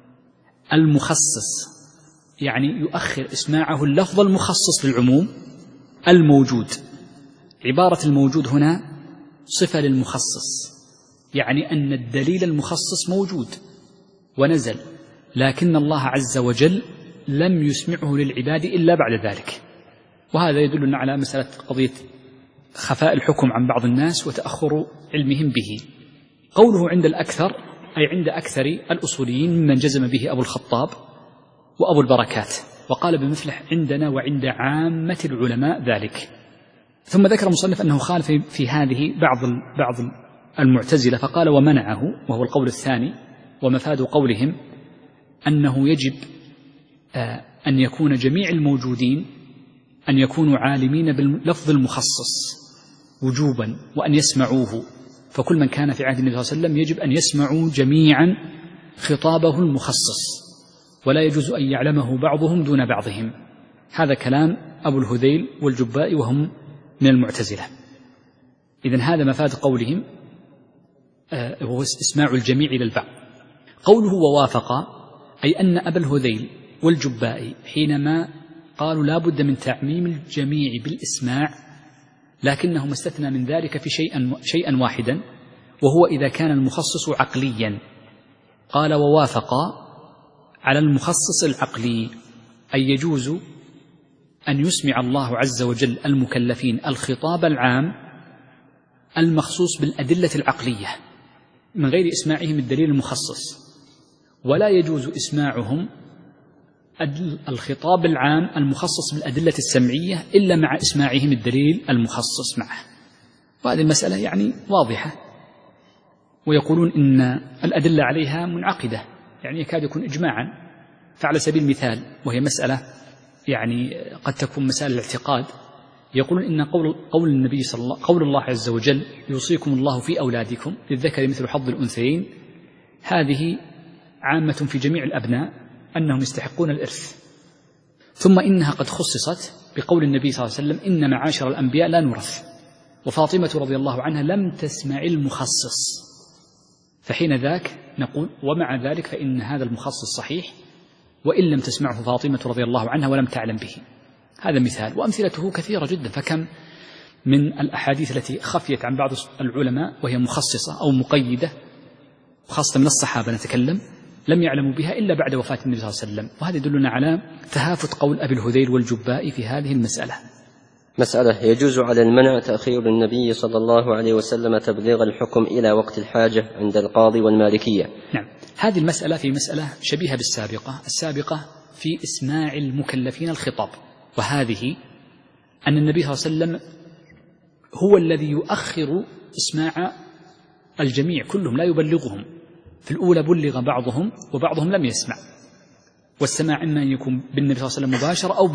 المخصص يعني يؤخر إسماعه اللفظ المخصص للعموم الموجود. عبارة الموجود هنا صفة للمخصص، يعني أن الدليل المخصص موجود ونزل، لكن الله عز وجل لم يسمعه للعباد إلا بعد ذلك. وهذا يدلنا على مسألة قضية خفاء الحكم عن بعض الناس وتأخر علمهم به. قوله عند الأكثر أي عند أكثر الأصوليين ممن جزم به أبو الخطاب وأبو البركات، وقال بمثله عندنا وعند عامة العلماء ذلك. ثم ذكر المصنف أنه خالف في هذه بعض بعض المعتزلة فقال: ومنعه، وهو القول الثاني. ومفاد قولهم أنه يجب أن يكون جميع الموجودين أن يكونوا عالمين باللفظ المخصص وجوبا وأن يسمعوه، فكل من كان في عهد النبي صلى الله عليه وسلم يجب أن يسمعوا جميعا خطابه المخصص، ولا يجوز أن يعلمه بعضهم دون بعضهم. هذا كلام أبو الهذيل والجبائي وهم من المعتزلة. إذن هذا مفاد قولهم، وهو اسماع الجميع للبعض. قوله ووافق أي أن أبا الهذيل والجبائي حينما قالوا لا بد من تعميم الجميع بالإسماع، لكنهم استثنى من ذلك في شيئا, شيئا واحدا، وهو إذا كان المخصص عقليا. قال: ووافق على المخصص العقلي، أي يجوز أن يسمع الله عز وجل المكلفين الخطاب العام المخصوص بالأدلة العقلية من غير إسماعهم الدليل المخصص، ولا يجوز إسماعهم الخطاب العام المخصص بالأدلة السمعية إلا مع إسماعهم الدليل المخصص معه. وهذه المسألة يعني واضحة، ويقولون إن الأدلة عليها منعقدة، يعني يكاد يكون إجماعا. فعلى سبيل المثال، وهي مسألة يعني قد تكون مسائل الاعتقاد، يقولون إن قول, قول النبي صلى الله قول الله عز وجل: يوصيكم الله في أولادكم للذكر مثل حظ الأنثيين، هذه عامة في جميع الأبناء أنهم يستحقون الإرث. ثم إنها قد خصصت بقول النبي صلى الله عليه وسلم: إن معاشر الأنبياء لا نورث، وفاطمة رضي الله عنها لم تسمع المخصص. فحين ذاك نقول: ومع ذلك فإن هذا المخصص صحيح، وإن لم تسمعه فاطمة رضي الله عنها ولم تعلم به. هذا مثال، وأمثلته كثيرة جدا. فكم من الأحاديث التي خفيت عن بعض العلماء وهي مخصصة أو مقيدة، خاصة من الصحابة نتكلم، لم يعلموا بها إلا بعد وفاة النبي صلى الله عليه وسلم. وهذا يدلنا على تهافت قول أبي الهذيل والجبائي في هذه المسألة. مسألة: يجوز على المنع تأخير النبي صلى الله عليه وسلم تبليغ الحكم إلى وقت الحاجة عند القاضي والمالكية. نعم، هذه المسألة في مسألة شبيهة بالسابقة السابقة في إسماع المكلفين الخطاب، وهذه أن النبي صلى الله عليه وسلم هو الذي يؤخر إسماع الجميع كلهم، لا يبلغهم. في الأولى بلغ بعضهم وبعضهم لم يسمع، والسماع إما أن يكون بالنبي صلى الله عليه وسلم مباشرة أو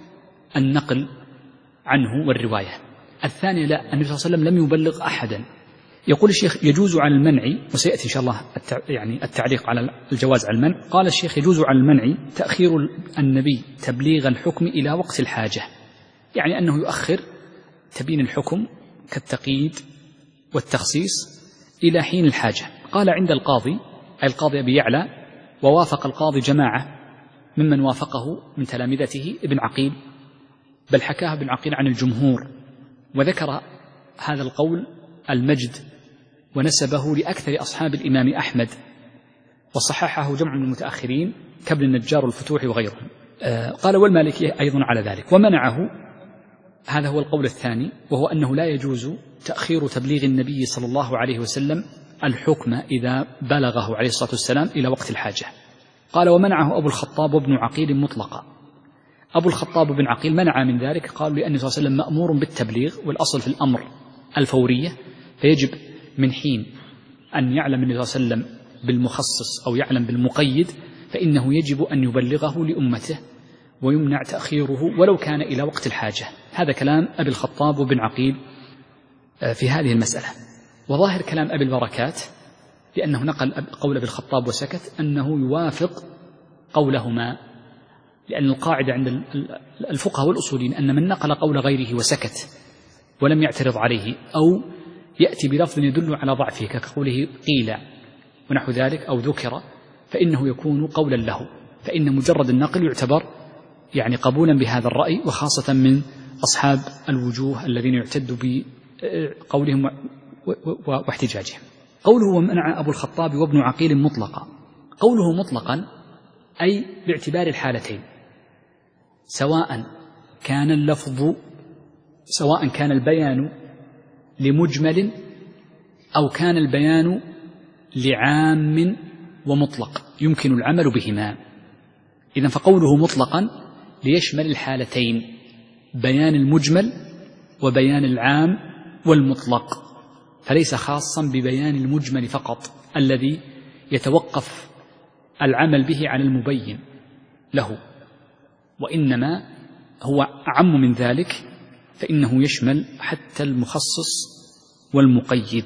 بالنقل عنه والرواية. الثانية لا، النبي صلى الله عليه وسلم لم يبلغ أحدا. يقول الشيخ يجوز على المنع، وسيأتي إن شاء الله يعني التعليق على الجواز على المنع. قال الشيخ يجوز على المنع تأخير النبي تبليغ الحكم إلى وقت الحاجة، يعني أنه يؤخر تبيين الحكم كالتقييد والتخصيص إلى حين الحاجة. قال عند القاضي، أي القاضي أبي يعلى، ووافق القاضي جماعة ممن وافقه من تلامذته ابن عقيل، بل حكاه ابن عقيل عن الجمهور، وذكر هذا القول المجد ونسبه لأكثر أصحاب الإمام أحمد، وصححه جمع من المتأخرين كابن النجار والفتوح وغيرهم. آه قال والمالكية أيضا على ذلك، ومنعه. هذا هو القول الثاني، وهو أنه لا يجوز تأخير تبليغ النبي صلى الله عليه وسلم الحكم إذا بلغه عليه الصلاة والسلام إلى وقت الحاجة. قال ومنعه أبو الخطاب وابن عقيل مطلقا. أبو الخطاب بن عقيل منع من ذلك، قالوا لأن صلى الله عليه وسلم مأمور بالتبليغ، والأصل في الأمر الفورية، فيجب من حين أن يعلم النبي صلى الله عليه وسلم بالمخصص أو يعلم بالمقيد فإنه يجب أن يبلغه لأمته، ويمنع تأخيره ولو كان إلى وقت الحاجة. هذا كلام أبي الخطاب وابن عقيل في هذه المسألة. وظاهر كلام أبي البركات، لأنه نقل قول أبي الخطاب وسكت، أنه يوافق قولهما، لأن القاعدة عند الفقهاء والأصوليين أن من نقل قول غيره وسكت ولم يعترض عليه أو يأتي بلفظ يدل على ضعفه كقوله قيل ونحو ذلك أو ذكر، فإنه يكون قولا له، فإن مجرد النقل يعتبر يعني قبولا بهذا الرأي، وخاصة من أصحاب الوجوه الذين يعتد بقولهم واحتجاجهم. قوله ومنع أبو الخطاب وابن عقيل مطلقا، قوله مطلقا أي باعتبار الحالتين، سواء كان اللفظ سواء كان البيان لمجمل أو كان البيان لعام ومطلق يمكن العمل بهما. إذن فقوله مطلقا ليشمل الحالتين، بيان المجمل وبيان العام والمطلق، فليس خاصا ببيان المجمل فقط الذي يتوقف العمل به على المبين له، وإنما هو أعم من ذلك، فإنه يشمل حتى المخصص والمقيد.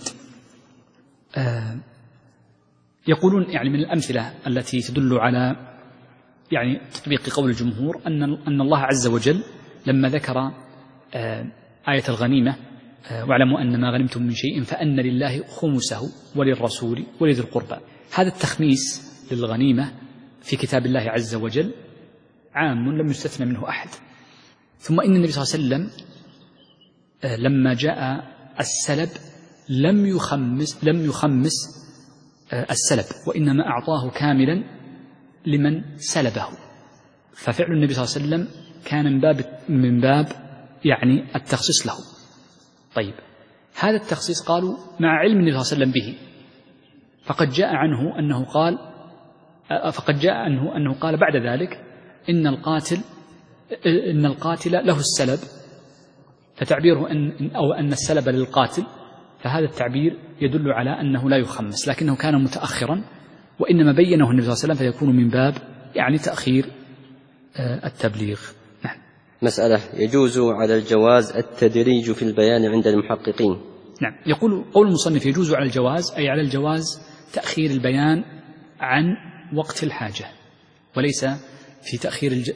آه يقولون يعني من الأمثلة التي تدل على يعني تطبيق قول الجمهور أن أن الله عز وجل لما ذكر آه آية الغنيمة آه واعلموا أن ما غنمتم من شيء فأن لله خمسه وللرسول ولذي القربى، هذا التخميس للغنيمة في كتاب الله عز وجل عام لم يستثنى منه أحد. ثم إن النبي صلى الله عليه وسلم آه لما جاء السلب لم يخمس لم يخمس آه السلب، وإنما أعطاه كاملا لمن سلبه، ففعل النبي صلى الله عليه وسلم كان من باب من باب يعني التخصيص له. طيب هذا التخصيص قالوا مع علم النبي صلى الله عليه وسلم به، فقد جاء عنه أنه قال فقد جاء عنه أنه قال بعد ذلك إن القاتل إن القاتل له السلب، فتعبيره أن أو أن السلب للقاتل، فهذا التعبير يدل على أنه لا يخمس، لكنه كان متأخرا، وإنما بينه النبي صلى الله عليه وسلم فيكون من باب يعني تأخير التبليغ. نعم. مسألة يجوز على الجواز التدريج في البيان عند المحققين. نعم. يقول قول المصنف يجوز على الجواز أي على الجواز تأخير البيان عن وقت الحاجة، وليس في تأخير الج...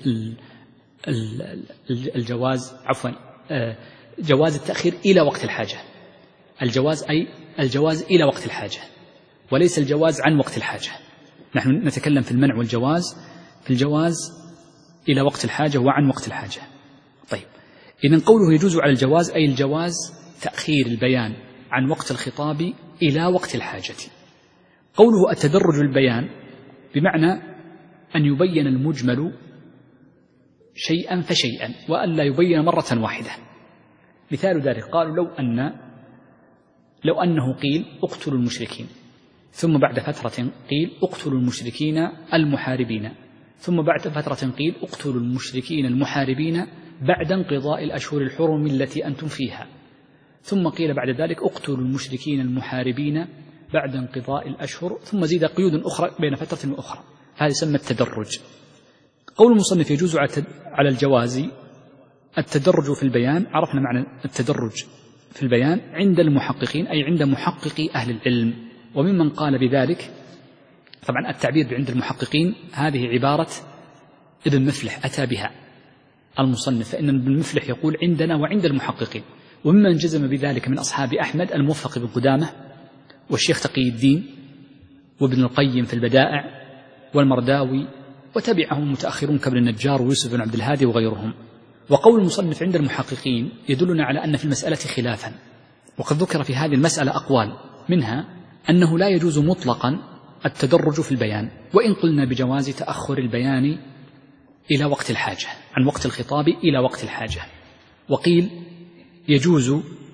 الجواز عفوا جواز التأخير إلى وقت الحاجة. الجواز أي الجواز إلى وقت الحاجة، وليس الجواز عن وقت الحاجة. نحن نتكلم في المنع والجواز، في الجواز إلى وقت الحاجة وعن وقت الحاجة. طيب إذن قوله يجوز على الجواز أي الجواز تأخير البيان عن وقت الخطاب إلى وقت الحاجة. قوله التدرج البيان بمعنى أن يبين المجمل شيئا فشيئا وأن لا يبين مرة واحدة. مثال ذلك قالوا لو أن لو أنه قيل اقتلوا المشركين، ثم بعد فترة قيل اقتلوا المشركين المحاربين، ثم بعد فترة قيل اقتلوا المشركين المحاربين بعد انقضاء الأشهر الحرم التي أنتم فيها، ثم قيل بعد ذلك اقتلوا المشركين المحاربين بعد انقضاء الأشهر، ثم زيد قيود أخرى بين فترة وأخرى، هذا يسمى التدرج. قول المصنف يجوز على الجواز التدرج في البيان، عرفنا معنى التدرج في البيان عند المحققين أي عند محققي أهل العلم. وممن قال بذلك، طبعا التعبير عند المحققين هذه عبارة ابن مفلح أتى بها المصنف، فإن ابن مفلح يقول عندنا وعند المحققين. وممن جزم بذلك من أصحاب أحمد الموفق بن قدامة والشيخ تقي الدين وابن القيم في البدائع والمرداوي، وتبعهم المتأخرون كابن النجار ويوسف بن عبد الهادي وغيرهم. وقول المصنف عند المحققين يدلنا على أن في المسألة خلافا، وقد ذكر في هذه المسألة أقوال، منها أنه لا يجوز مطلقا التدرج في البيان، وإن قلنا بجواز تأخر البيان إلى وقت الحاجة، عن وقت الخطاب إلى وقت الحاجة. وقيل يجوز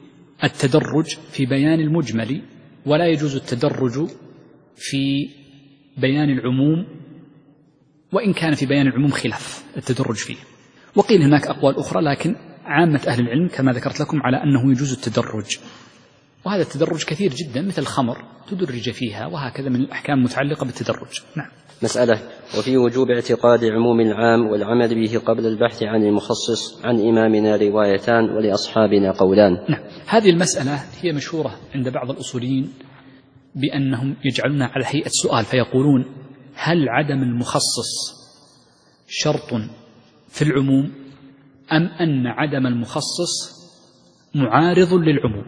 التدرج في بيان المجمل ولا يجوز التدرج في بيان العموم، وإن كان في بيان العموم خلاف التدرج فيه. وقيل هناك أقوال أخرى، لكن عامة أهل العلم كما ذكرت لكم على أنه يجوز التدرج، وهذا التدرج كثير جدا، مثل الخمر تدرج فيها، وهكذا من الأحكام المتعلقة بالتدرج. نعم. مسألة: وفي وجوب اعتقاد عموم العام والعمل به قبل البحث عن المخصص عن إمامنا روايتان ولأصحابنا قولان. نعم. هذه المسألة هي مشهورة عند بعض الأصوليين بأنهم يجعلونها على هيئة سؤال، فيقولون: هل عدم المخصص شرط في العموم، أم أن عدم المخصص معارض للعموم؟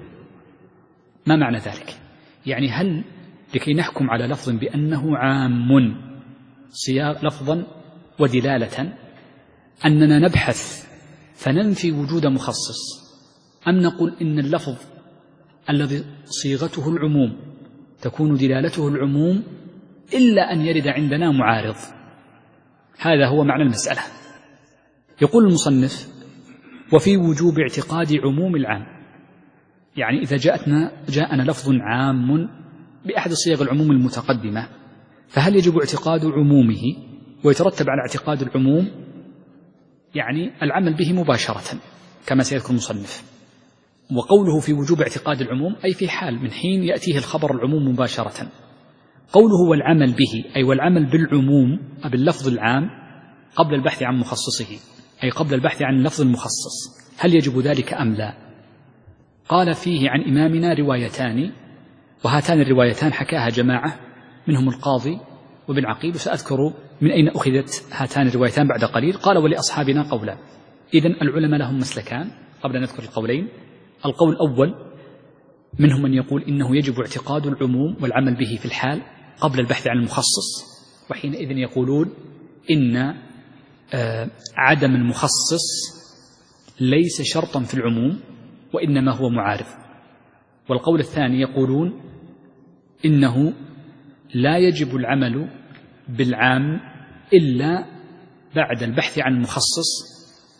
ما معنى ذلك؟ يعني هل لكي نحكم على لفظ بأنه عام صياغ لفظا ودلالة أننا نبحث فننفي وجود مخصص، أم نقول إن اللفظ الذي صيغته العموم تكون دلالته العموم إلا أن يرد عندنا معارض؟ هذا هو معنى المسألة. يقول المصنف: وفي وجوب اعتقاد عموم العام، يعني إذا جاءتنا جاءنا لفظ عام بأحد صيغ العموم المتقدمة، فهل يجب اعتقاد عمومه ويترتب على اعتقاد العموم يعني العمل به مباشرة كما سيذكر المصنف. وقوله في وجوب اعتقاد العموم أي في حال من حين يأتيه الخبر العموم مباشرة. قوله والعمل به أي والعمل بالعموم باللفظ العام قبل البحث عن مخصصه، أي قبل البحث عن اللفظ المخصص، هل يجب ذلك أم لا؟ قال: فيه عن إمامنا روايتان، وهاتان الروايتان حكاها جماعة منهم القاضي وابن عقيل، وسأذكر من أين أخذت هاتان الروايتان بعد قليل. قال: ولأصحابنا قولا. إذن العلماء لهم مسلكان قبل أن نذكر القولين. القول الأول منهم من يقول إنه يجب اعتقاد العموم والعمل به في الحال قبل البحث عن المخصص، وحينئذ يقولون إن آه عدم المخصص ليس شرطا في العموم وإنما هو معارض. والقول الثاني يقولون إنه لا يجب العمل بالعام إلا بعد البحث عن المخصص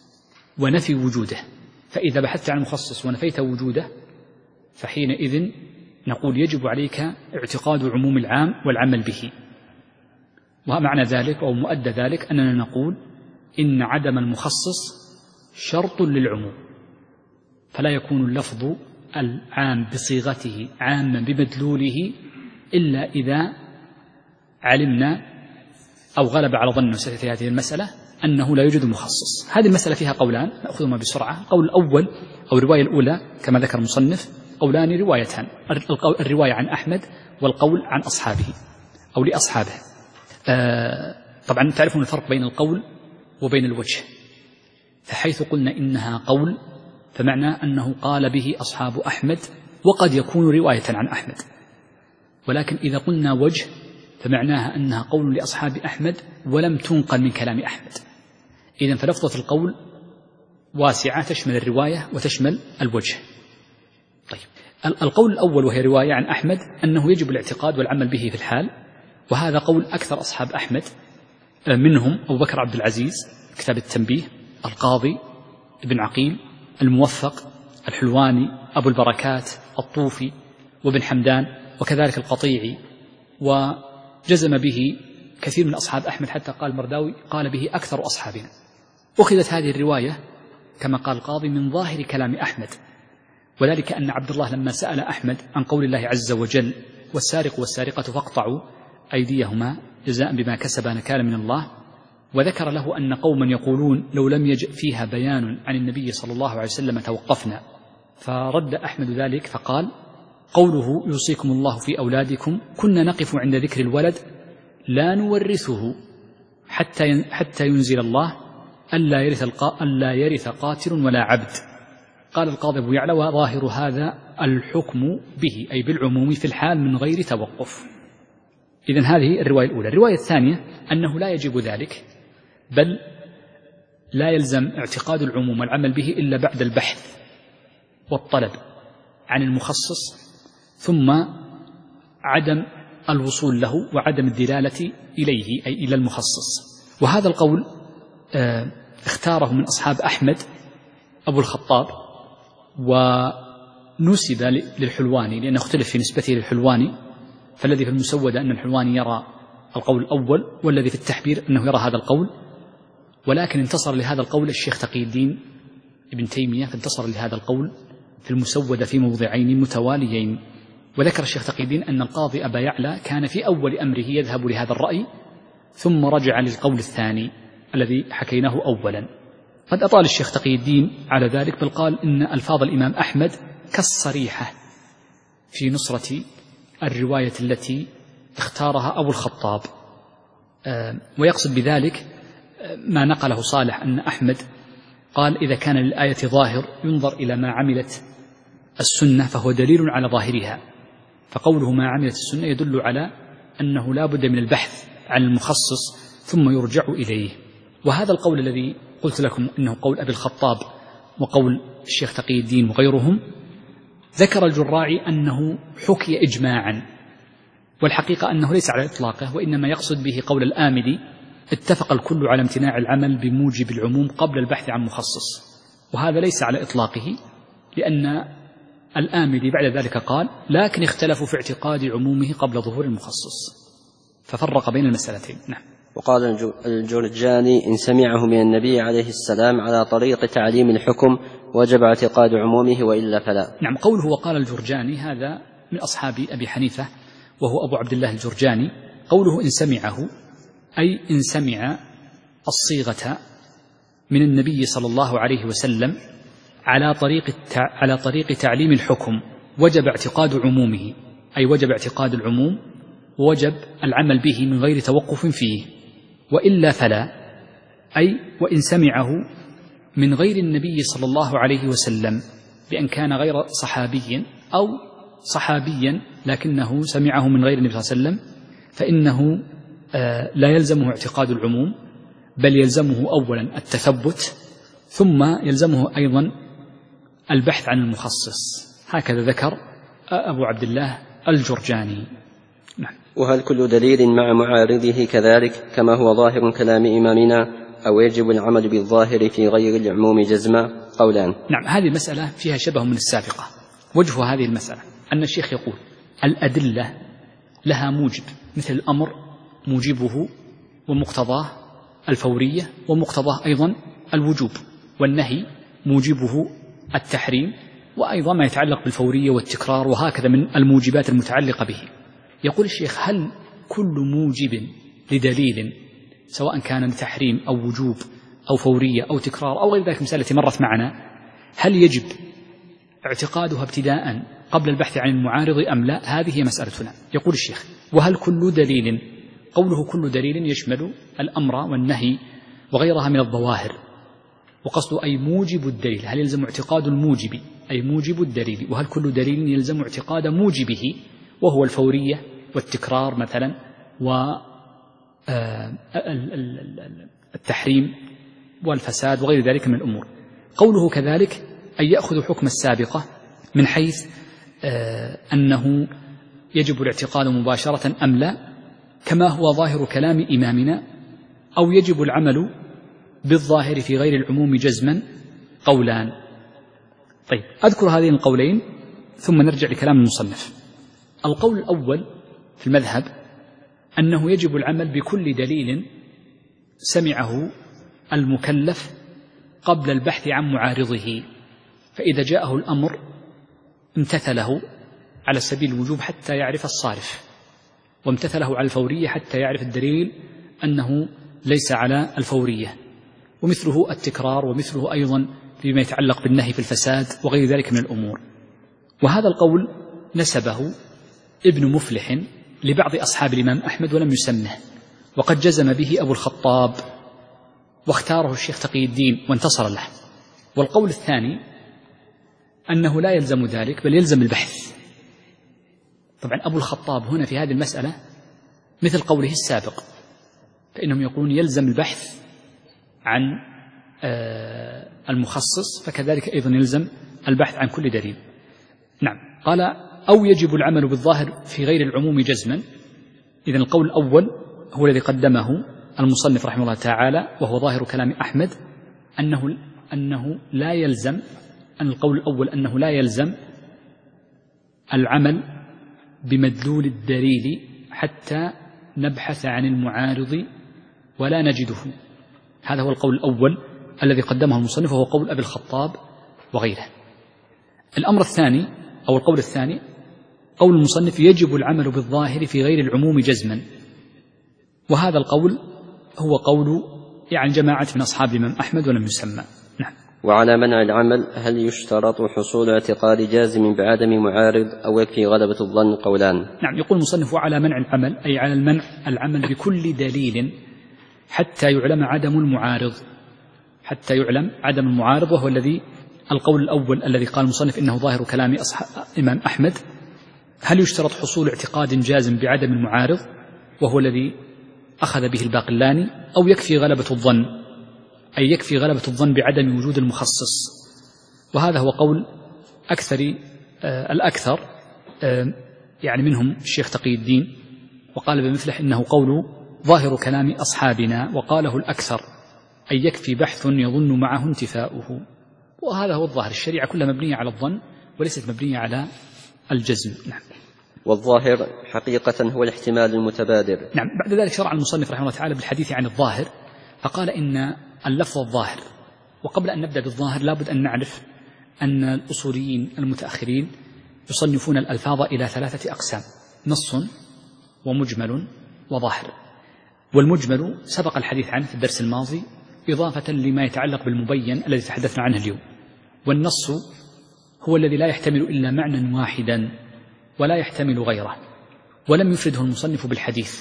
ونفي وجوده، فإذا بحثت عن المخصص ونفيت وجوده فحينئذ نقول يجب عليك اعتقاد عموم العام والعمل به. ومعنى ذلك أو مؤدى ذلك أننا نقول إن عدم المخصص شرط للعموم، فلا يكون اللفظ العام بصيغته عاما بمدلوله إلا إذا علمنا أو غلب على ظننا في هذه المسألة أنه لا يوجد مخصص. هذه المسألة فيها قولان نأخذهما بسرعة. القول الأول أو الرواية الأولى كما ذكر المصنف قولان روايتان، الرواية عن أحمد والقول عن أصحابه أو لأصحابه. آه طبعا تعرفون الفرق بين القول وبين الوجه، فحيث قلنا إنها قول فمعنى أنه قال به أصحاب أحمد وقد يكون رواية عن أحمد، ولكن إذا قلنا وجه فمعناها أنها قول لأصحاب أحمد ولم تنقل من كلام أحمد. إذن فلفظة القول واسعة تشمل الرواية وتشمل الوجه. طيب القول الأول وهي رواية عن أحمد أنه يجب الاعتقاد والعمل به في الحال، وهذا قول أكثر أصحاب أحمد، منهم أبو بكر عبد العزيز كتاب التنبيه، القاضي ابن عقيل، الموفق، الحلواني، أبو البركات، الطوفي، وابن حمدان، وكذلك القطيعي، وجزم به كثير من أصحاب أحمد حتى قال المرداوي قال به أكثر أصحابنا. أخذت هذه الرواية كما قال القاضي من ظاهر كلام أحمد، وذلك أن عبد الله لما سأل أحمد عن قول الله عز وجل والسارق والسارقة فاقطعوا أيديهما جزاء بما كسبا نكالا من الله، وذكر له أن قوما يقولون لو لم يجئ فيها بيان عن النبي صلى الله عليه وسلم توقفنا، فرد أحمد ذلك فقال: قوله يوصيكم الله في أولادكم كنا نقف عند ذكر الولد لا نورثه حتى حتى ينزل الله ألا يرث ألا يرث قاتل ولا عبد. قال القاضي أبو يعلى: وظاهر هذا الحكم به أي بالعموم في الحال من غير توقف. إذن هذه الرواية الأولى. الرواية الثانية أنه لا يجب ذلك، بل لا يلزم اعتقاد العموم والعمل به إلا بعد البحث والطلب عن المخصص، ثم عدم الوصول له وعدم الدلالة إليه أي إلى المخصص. وهذا القول اه اختاره من أصحاب أحمد أبو الخطاب، ونسب للحلواني لأنه اختلف في نسبته للحلواني، فالذي في المسودة أن الحلواني يرى القول الأول، والذي في التحبير أنه يرى هذا القول، ولكن انتصر لهذا القول الشيخ تقي الدين ابن تيمية، فانتصر لهذا القول في المسودة في موضعين متواليين. وذكر الشيخ تقي الدين أن القاضي أبا يعلى كان في أول أمره يذهب لهذا الرأي، ثم رجع للقول الثاني الذي حكيناه أولا. قد أطال الشيخ تقي الدين على ذلك، بل قال إن ألفاظ الإمام أحمد كالصريحة في نصرة الرواية التي اختارها أبو الخطاب، ويقصد بذلك ما نقله صالح أن أحمد قال: إذا كان للآية ظاهر ينظر إلى ما عملت السنة فهو دليل على ظاهرها، فقوله ما عملت السنة يدل على أنه لا بد من البحث عن المخصص ثم يرجع إليه. وهذا القول الذي قلت لكم أنه قول أبي الخطاب وقول الشيخ تقي الدين وغيرهم، ذكر الجراعي أنه حكي إجماعا، والحقيقة أنه ليس على إطلاقه، وإنما يقصد به قول الآمدي: اتفق الكل على امتناع العمل بموجب العموم قبل البحث عن مخصص. وهذا ليس على إطلاقه، لأن الآمدي بعد ذلك قال: لكن اختلفوا في اعتقاد عمومه قبل ظهور المخصص، ففرق بين المسألتين. نعم. وقال الجرجاني: إن سمعه من النبي عليه السلام على طريق تعليم الحكم وجب اعتقاد عمومه وإلا فلا. نعم. قوله وقال الجرجاني هذا من أصحاب أبي حنيفة وهو أبو عبد الله الجرجاني. قوله إن سمعه أي إن سمع الصيغة من النبي صلى الله عليه وسلم على طريق على طريق تعليم الحكم وجب اعتقاد عمومه، أي وجب اعتقاد العموم ووجب العمل به من غير توقف فيه، وإلا فلا أي وإن سمعه من غير النبي صلى الله عليه وسلم بأن كان غير صحابي أو صحابيا لكنه سمعه من غير النبي صلى الله عليه وسلم، فإنه لا يلزمه اعتقاد العموم، بل يلزمه أولا التثبت، ثم يلزمه أيضا البحث عن المخصص. هكذا ذكر أبو عبد الله الجرجاني. نعم. وهل كل دليل مع معارضه كذلك كما هو ظاهر كلام إمامنا، أو يجب العمل بالظاهر في غير العموم جزما؟ قولان. نعم. هذه المسألة فيها شبه من السابقة. وجه هذه المسألة أن الشيخ يقول الأدلة لها موجب، مثل الأمر موجبه ومقتضاه الفورية، ومقتضاه أيضا الوجوب، والنهي موجبه التحريم، وأيضا ما يتعلق بالفورية والتكرار، وهكذا من الموجبات المتعلقة به. يقول الشيخ هل كل موجب لدليل سواء كان لتحريم أو وجوب أو فورية أو تكرار أو غير ذلك مسألة مرت معنا، هل يجب اعتقادها ابتداء قبل البحث عن المعارض أم لا؟ هذه هي مسألتنا. يقول الشيخ وهل كل دليل، قوله كل دليل يشمل الأمر والنهي وغيرها من الظواهر، وقصده أي موجب الدليل، هل يلزم اعتقاد الموجب أي موجب الدليل، وهل كل دليل يلزم اعتقاد موجبه وهو الفورية والتكرار مثلا والتحريم والفساد وغير ذلك من الأمور. قوله كذلك أن يأخذ حكم السابقة من حيث أنه يجب الاعتقاد مباشرة أم لا، كما هو ظاهر كلام إمامنا، أو يجب العمل بالظاهر في غير العموم جزما. قولان. طيب أذكر هذين القولين ثم نرجع لكلام المصنف. القول الأول في المذهب أنه يجب العمل بكل دليل سمعه المكلف قبل البحث عن معارضه، فإذا جاءه الأمر امتثله على سبيل الوجوب حتى يعرف الصارف، وامتثله على الفورية حتى يعرف الدليل أنه ليس على الفورية، ومثله التكرار، ومثله أيضا فيما يتعلق بالنهي في الفساد وغير ذلك من الأمور. وهذا القول نسبه ابن مفلح لبعض أصحاب الإمام أحمد ولم يسمه، وقد جزم به أبو الخطاب واختاره الشيخ تقي الدين وانتصر له. والقول الثاني أنه لا يلزم ذلك بل يلزم البحث. طبعا أبو الخطاب هنا في هذه المسألة مثل قوله السابق، فإنهم يقولون يلزم البحث عن المخصص، فكذلك أيضا يلزم البحث عن كل دليل. نعم. قال أو يجب العمل بالظاهر في غير العموم جزما. إذن القول الأول هو الذي قدمه المصنف رحمه الله تعالى، وهو ظاهر كلام أحمد، أنه, أنه لا يلزم، أن القول الأول أنه لا يلزم العمل بمدلول الدليل حتى نبحث عن المعارض ولا نجده. هذا هو القول الأول الذي قدمه المصنف، وهو قول أبي الخطاب وغيره. الأمر الثاني أو القول الثاني قول المصنف يجب العمل بالظاهر في غير العموم جزما، وهذا القول هو قول يعني جماعة من أصحاب الإمام أحمد ولم يسمى. نعم. وعلى منع العمل هل يشترط حصول اعتقاد جازم بعدم معارض أو يكفي غلبة الظن؟ قولان. نعم. يقول المصنف وعلى منع العمل أي على المنع العمل بكل دليل حتى يعلم عدم المعارض، حتى يعلم عدم المعارض، وهو الذي القول الأول الذي قال المصنف إنه ظاهر كلام أصحاب الإمام أحمد. هل يشترط حصول اعتقاد جازم بعدم المعارض، وهو الذي أخذ به الباقلاني، أو يكفي غلبة الظن، أي يكفي غلبة الظن بعدم وجود المخصص. وهذا هو قول أكثر آه الأكثر آه يعني منهم الشيخ تقي الدين، وقال بمفلح إنه قول ظاهر كلام أصحابنا، وقاله الأكثر أي يكفي بحث يظن معه انتفاؤه. وهذا هو الظاهر، الشريعة كلها مبنية على الظن وليست مبنية على الجزم. نعم. والظاهر حقيقة هو الاحتمال المتبادر. نعم. بعد ذلك شرع المصنف رحمه الله تعالى بالحديث عن الظاهر، فقال إن اللفظ الظاهر. وقبل أن نبدأ بالظاهر لابد أن نعرف أن الأصوليين المتأخرين يصنفون الألفاظ إلى ثلاثة أقسام: نص ومجمل وظاهر. والمجمل سبق الحديث عنه في الدرس الماضي إضافة لما يتعلق بالمبين الذي تحدثنا عنه اليوم. والنص هو الذي لا يحتمل إلا معنى واحدا ولا يحتمل غيره، ولم يفرده المصنف بالحديث،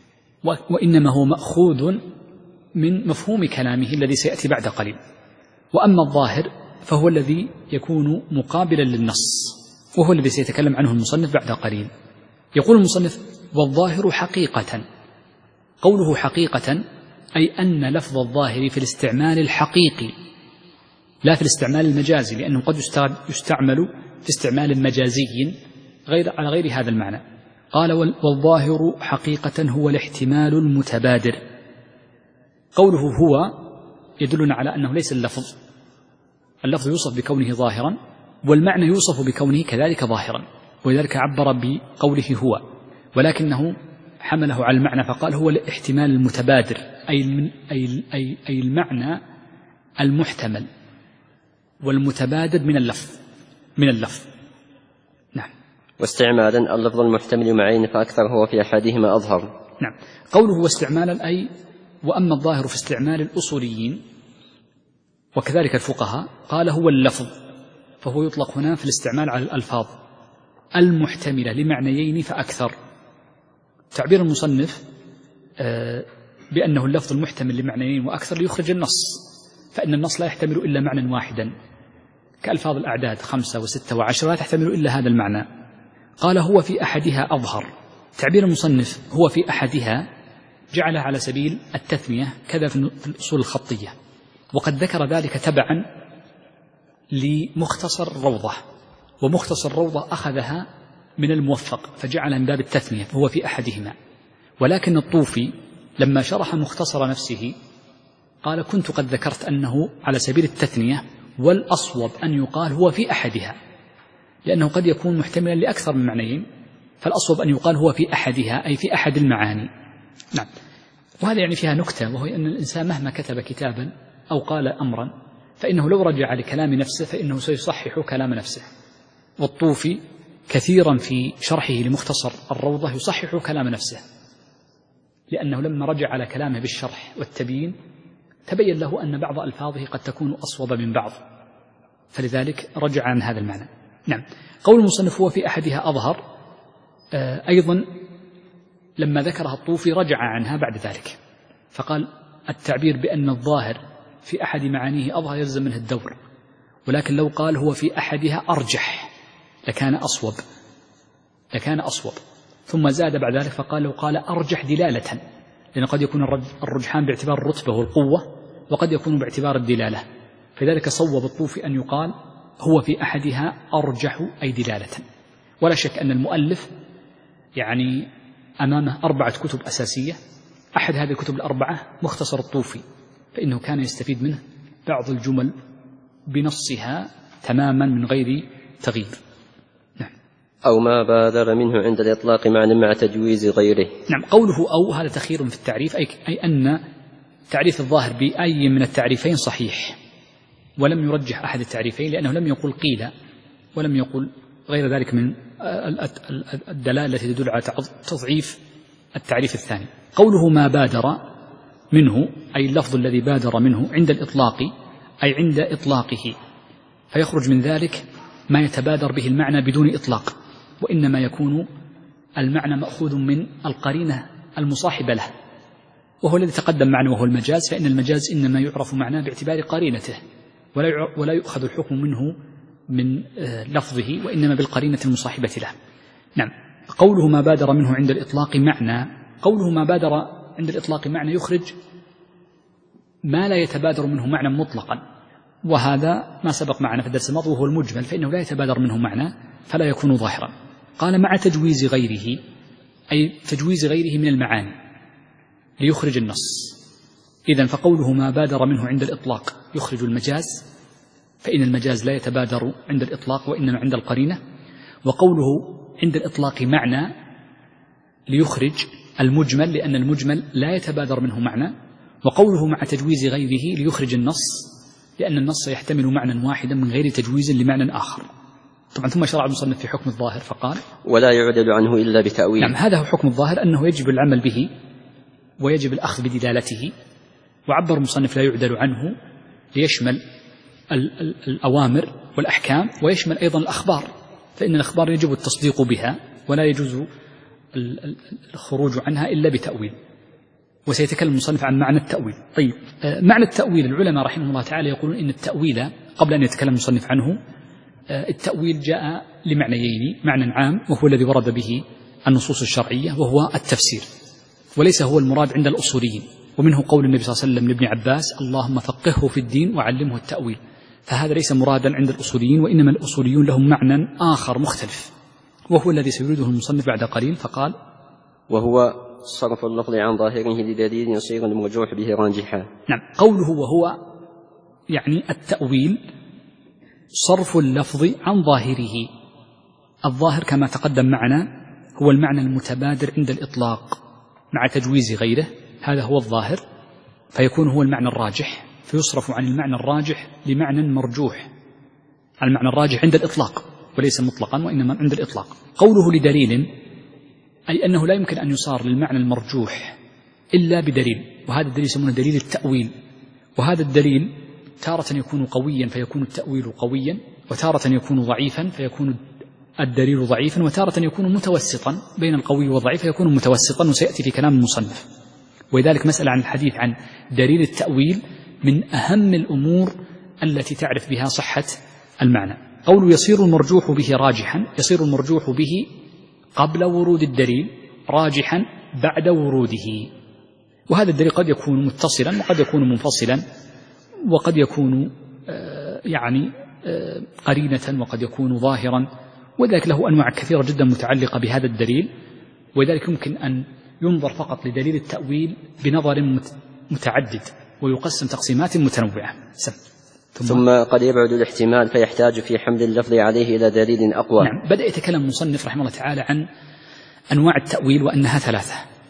وإنما هو مأخوذ من مفهوم كلامه الذي سيأتي بعد قليل. وأما الظاهر فهو الذي يكون مقابلا للنص، وهو الذي سيتكلم عنه المصنف بعد قليل. يقول المصنف والظاهر حقيقة. قوله حقيقة أي أن لفظ الظاهر في الاستعمال الحقيقي لا في الاستعمال المجازي، لأنه قد يستعمل في استعمال مجازي غير على غير هذا المعنى. قال والظاهر حقيقة هو الاحتمال المتبادر. قوله هو يدلنا على أنه ليس اللفظ، اللفظ يوصف بكونه ظاهرا، والمعنى يوصف بكونه كذلك ظاهرا، ولذلك عبر بقوله هو، ولكنه حمله على المعنى فقال هو الاحتمال المتبادر، أي, من أي, أي, أي المعنى المحتمل والمتبادر من اللفظ من اللفظ نعم. واستعمالا اللفظ المحتمل معين فأكثر هو في أحدهما أظهر. نعم. قوله واستعمالا أي وأما الظاهر في استعمال الأصوليين وكذلك الفقهاء قال هو اللفظ، فهو يطلق هنا في الاستعمال على الألفاظ المحتملة لمعنيين فأكثر. تعبير المصنف بأنه اللفظ المحتمل لمعنيين وأكثر ليخرج النص، فإن النص لا يحتمل إلا معنى واحدا، كألفاظ الأعداد خمسة وستة وعشرة لا تحتمل إلا هذا المعنى. قال هو في أحدها أظهر. تعبير المصنف هو في أحدها جعلها على سبيل التثنية كذا في الأصول الخطية، وقد ذكر ذلك تبعا لمختصر الروضة، ومختصر الروضة أخذها من الموفق فجعلها من باب التثنية، هو في أحدهما. ولكن الطوفي لما شرح مختصر نفسه قال كنت قد ذكرت أنه على سبيل التثنية، والأصوب أن يقال هو في أحدها، لأنه قد يكون محتملا لأكثر من معنيين، فالأصوب أن يقال هو في أحدها أي في أحد المعاني. نعم. وهذا يعني فيها نكتة، وهو أن الإنسان مهما كتب كتابا أو قال أمرا فإنه لو رجع لكلام نفسه فإنه سيصحح كلام نفسه. والطوفي كثيرا في شرحه لمختصر الروضة يصحح كلام نفسه، لأنه لما رجع على كلامه بالشرح والتبيين تبين له أن بعض ألفاظه قد تكون أصوب من بعض، فلذلك رجع عن هذا المعنى. نعم. قول المصنف هو في أحدها أظهر، أيضا لما ذكرها الطوفي رجع عنها بعد ذلك، فقال التعبير بأن الظاهر في أحد معانيه أظهر يلزم منه الدور، ولكن لو قال هو في أحدها أرجح لكان أصوب لكان أصوب ثم زاد بعد ذلك فقال لو قال أرجح دلالة، لأن قد يكون الرجحان باعتبار الرتبة والقوة وقد يكون باعتبار الدلالة، فذلك صوب الطوفي أن يقال هو في أحدها أرجح أي دلالة. ولا شك أن المؤلف يعني أمامه أربعة كتب أساسية، أحد هذه الكتب الأربعة مختصر الطوفي، فإنه كان يستفيد منه بعض الجمل بنصها تماما من غير تغيير. نعم. أو ما بادر منه عند الإطلاق معنى مع تجويز غيره. نعم. قوله أو هذا تخير في التعريف، أي أن تعريف الظاهر بأي من التعريفين صحيح، ولم يرجح أحد التعريفين لأنه لم يقل قيل ولم يقل غير ذلك من الدلالة التي تدل على تضعيف التعريف الثاني. قوله ما بادر منه أي اللفظ الذي بادر منه عند الإطلاق أي عند إطلاقه، فيخرج من ذلك ما يتبادر به المعنى بدون إطلاق، وإنما يكون المعنى مأخوذ من القرينة المصاحبة له، وهو الذي تقدم معنا وهو المجاز، فإن المجاز إنما يعرف معناه باعتبار قرينته ولا يؤخذ الحكم منه من لفظه، وإنما بالقرينة المصاحبة له. نعم. قوله ما بادر منه عند الإطلاق معنى، قوله ما بادر عند الإطلاق معنى يخرج ما لا يتبادر منه معنى مطلقا، وهذا ما سبق معنا في الدرس الماضي وهو المجمل، فإنه لا يتبادر منه معنى فلا يكون ظاهرا. قال مع تجويز غيره أي تجويز غيره من المعاني ليخرج النص. إذن فقوله ما بادر منه عند الإطلاق يخرج المجاز، فإن المجاز لا يتبادر عند الإطلاق وإنما عند القرينة. وقوله عند الإطلاق معنى ليخرج المجمل، لأن المجمل لا يتبادر منه معنى. وقوله مع تجويز غيره ليخرج النص، لأن النص يحتمل معنى واحدا من غير تجويز لمعنى آخر. طبعا ثم شرع المصنف في حكم الظاهر فقال ولا يعدل عنه إلا بتأويل. نعم. هذا هو حكم الظاهر، أنه يجب العمل به ويجب الأخذ بدلالته. وعبر المصنف لا يعدل عنه ليشمل الأوامر والأحكام ويشمل أيضا الأخبار، فإن الأخبار يجب التصديق بها ولا يجوز الخروج عنها إلا بتأويل. وسيتكلم المصنف عن معنى التأويل. طيب، معنى التأويل العلماء رحمه الله تعالى يقولون إن التأويل قبل أن يتكلم المصنف عنه، التأويل جاء لمعنيين، معنى عام وهو الذي ورد به النصوص الشرعية وهو التفسير، وليس هو المراد عند الأصوليين، ومنه قول النبي صلى الله عليه وسلم لابن عباس اللهم فقهه في الدين وعلمه التأويل، فهذا ليس مرادا عند الأصوليين، وإنما الأصوليون لهم معنى آخر مختلف وهو الذي سيريده المصنف بعد قليل. فقال وهو صرف اللفظ عن ظاهره لدليل يصير المرجوح به راجحا. نعم. قوله وهو يعني التأويل صرف اللفظ عن ظاهره. الظاهر كما تقدم معنا هو المعنى المتبادر عند الإطلاق مع تجويز غيره، هذا هو الظاهر، فيكون هو المعنى الراجح، فيصرف عن المعنى الراجح لمعنى مرجوح. المعنى الراجح عند الإطلاق وليس مطلقا وإنما عند الإطلاق. قوله لدليل أي أنه لا يمكن أن يصار للمعنى المرجوح إلا بدليل، وهذا الدليل يسمونه دليل التأويل. وهذا الدليل تارة يكون قويا فيكون التأويل قويا، وتارة يكون ضعيفا فيكون الدليل ضعيفا، وتارة يكون متوسطا بين القوي والضعيف فيكون متوسطا، وسيأتي في كلام المصنف. ولذلك مسألة عن الحديث عن دليل التأويل من أهم الأمور التي تعرف بها صحة المعنى. قول يصير المرجوح به راجحا، يصير المرجوح به قبل ورود الدليل، راجحا بعد وروده. وهذا الدليل قد يكون متصلا وقد يكون منفصلا، وقد يكون يعني قرينة، وقد يكون ظاهرا، وذلك له أنواع كثيرة جدا متعلقة بهذا الدليل. وذلك يمكن أن ينظر فقط لدليل التأويل بنظر متعدد ويقسم تقسيمات متنوعة. ثم, ثم قد يبعد الاحتمال فيحتاج في حمل اللفظ عليه إلى دليل أقوى. نعم. بدأ يتكلم المصنف رحمه الله تعالى عن أنواع التأويل وأنها ثلاثة: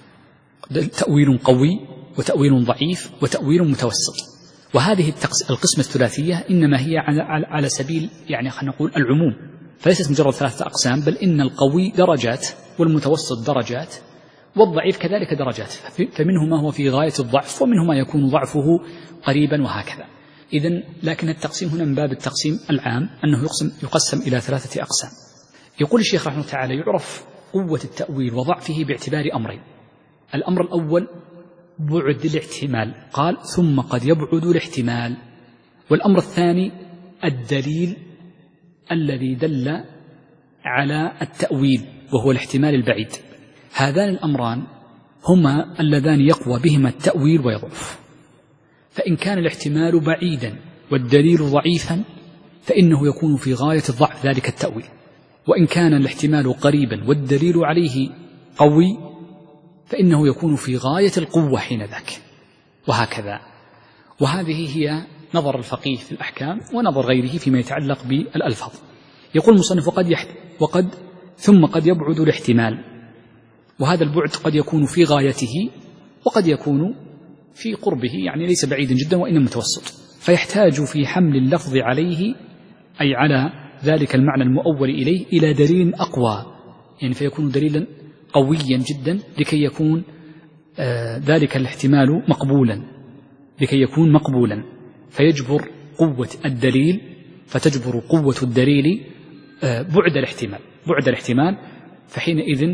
تأويل قوي وتأويل ضعيف وتأويل متوسط. وهذه القسمة الثلاثية إنما هي على سبيل يعني خلينا نقول العموم، فليست مجرد ثلاثة أقسام، بل إن القوي درجات والمتوسط درجات والضعيف كذلك درجات، فمنه ما هو في غاية الضعف ومنه ما يكون ضعفه قريبا وهكذا. إذن لكن التقسيم هنا من باب التقسيم العام أنه يقسم, يقسم إلى ثلاثة أقسام. يقول الشيخ رحمه الله تعالى: يعرف قوة التأويل وضعفه باعتبار أمرين. الأمر الأول بعد الاحتمال، قال ثم قد يبعد الاحتمال. والأمر الثاني الدليل الذي دل على التأويل وهو الاحتمال البعيد. هذان الأمران هما اللذان يقوى بهما التأويل ويضعف. فإن كان الاحتمال بعيدا والدليل ضعيفا فإنه يكون في غاية الضعف ذلك التأويل، وإن كان الاحتمال قريبا والدليل عليه قوي فإنه يكون في غاية القوة حينذاك، وهكذا. وهذه هي نظر الفقيه في الأحكام ونظر غيره فيما يتعلق بالألفاظ. يقول المصنف: وقد, يحت... وقد ثم قد يبعد الاحتمال، وهذا البعد قد يكون في غايته وقد يكون في قربه، يعني ليس بعيدا جدا وإنما متوسط، فيحتاج في حمل اللفظ عليه أي على ذلك المعنى المؤول إليه إلى دليل أقوى، يعني فيكون دليلا قويا جدا لكي يكون آه ذلك الاحتمال مقبولا، لكي يكون مقبولا فيجبر قوة الدليل، فتجبر قوة الدليل آه بعد الاحتمال بعد الاحتمال فحينئذ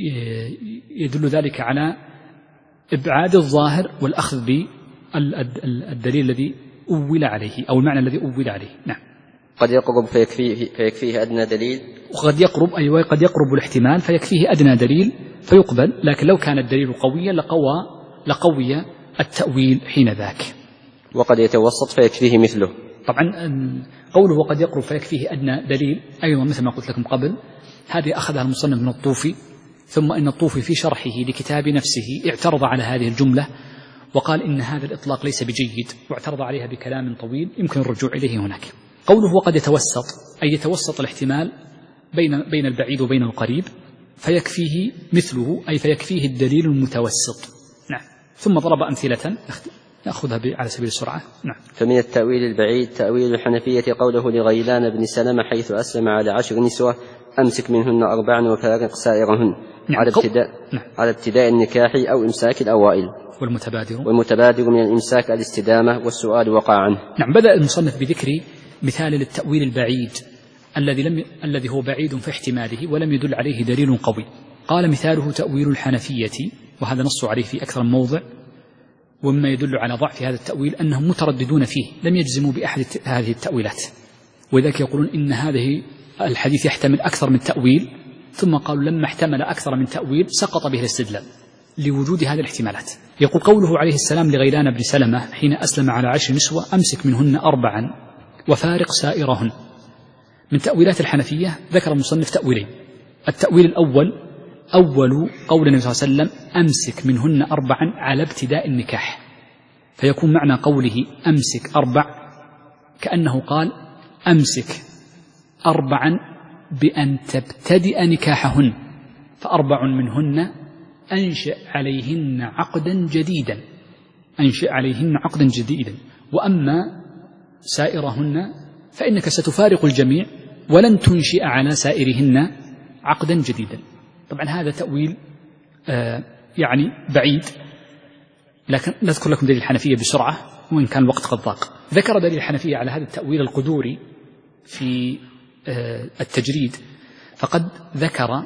يدل ذلك على إبعاد الظاهر والأخذ بالدليل الذي أول عليه أو المعنى الذي أول عليه. نعم. قد يقرب فيكفيه, فيكفيه أدنى دليل، وقد يقرب أيوة قد يقرب الاحتمال فيكفيه أدنى دليل فيقبل، لكن لو كان الدليل قويا لقوى لقوي التأويل حين ذاك. وقد يتوسط فيكفيه مثله. طبعا قوله وقد يقرب فيكفيه أدنى دليل أيضا مثل ما قلت لكم قبل، هذه أخذها المصنف من الطوفي، ثم إن الطوفي في شرحه لكتاب نفسه اعترض على هذه الجملة وقال إن هذا الإطلاق ليس بجيد، واعترض عليها بكلام طويل يمكن الرجوع إليه هناك. قوله وقد يتوسط أي يتوسط الاحتمال بين بين البعيد وبين القريب فيكفيه مثله أي فيكفيه الدليل المتوسط. نعم. ثم ضرب أمثلة نأخذها على سبيل السرعة. نعم. فمن التأويل البعيد تأويل الحنفية قوله لغيلان بن سلمة حيث أسلم على عشر نسوة أمسك منهن أربعا وفارق سائرهن. نعم. على ابتداء نعم. على ابتداء النكاح أو إمساك الأوائل. والمتبادر والمتبادر من الإمساك الاستدامة والسؤال وقع عنه. نعم. بدأ المصنف بذكر مثال للتأويل البعيد الذي لم الذي هو بعيد في احتماله ولم يدل عليه دليل قوي. قال مثاله تأويل الحنفية، وهذا نص عليه في أكثر من موضع، ومما يدل على ضعف هذا التأويل أنهم مترددون فيه، لم يجزموا بأحد هذه التأويلات، وذلك يقولون إن هذه الحديث يحتمل أكثر من تأويل، ثم قالوا لما احتمل أكثر من تأويل سقط به الاستدلال لوجود هذه الاحتمالات. يقول قوله عليه السلام لغيلان بن سلمة حين أسلم على عشر نسوة أمسك منهن أربعا وفارق سائرهن. من تأويلات الحنفية ذكر المصنف تأويلين. التأويل الأول أول قول النبي صلى الله عليه وسلم أمسك منهن أربعا على ابتداء النكاح، فيكون معنى قوله أمسك أربع كأنه قال أمسك أربعا بأن تبتدئ نكاحهن، فأربع منهن أنشئ عليهن عقدا جديدا أنشئ عليهن عقدا جديدا وأما سائرهن فإنك ستفارق الجميع ولن تنشئ على سائرهن عقدا جديدا. طبعا هذا تأويل آه يعني بعيد، لكن نذكر لكم دليل الحنفية بسرعة وإن كان الوقت قد ضاق. ذكر دليل الحنفية على هذا التأويل القدوري في آه التجريد، فقد ذكر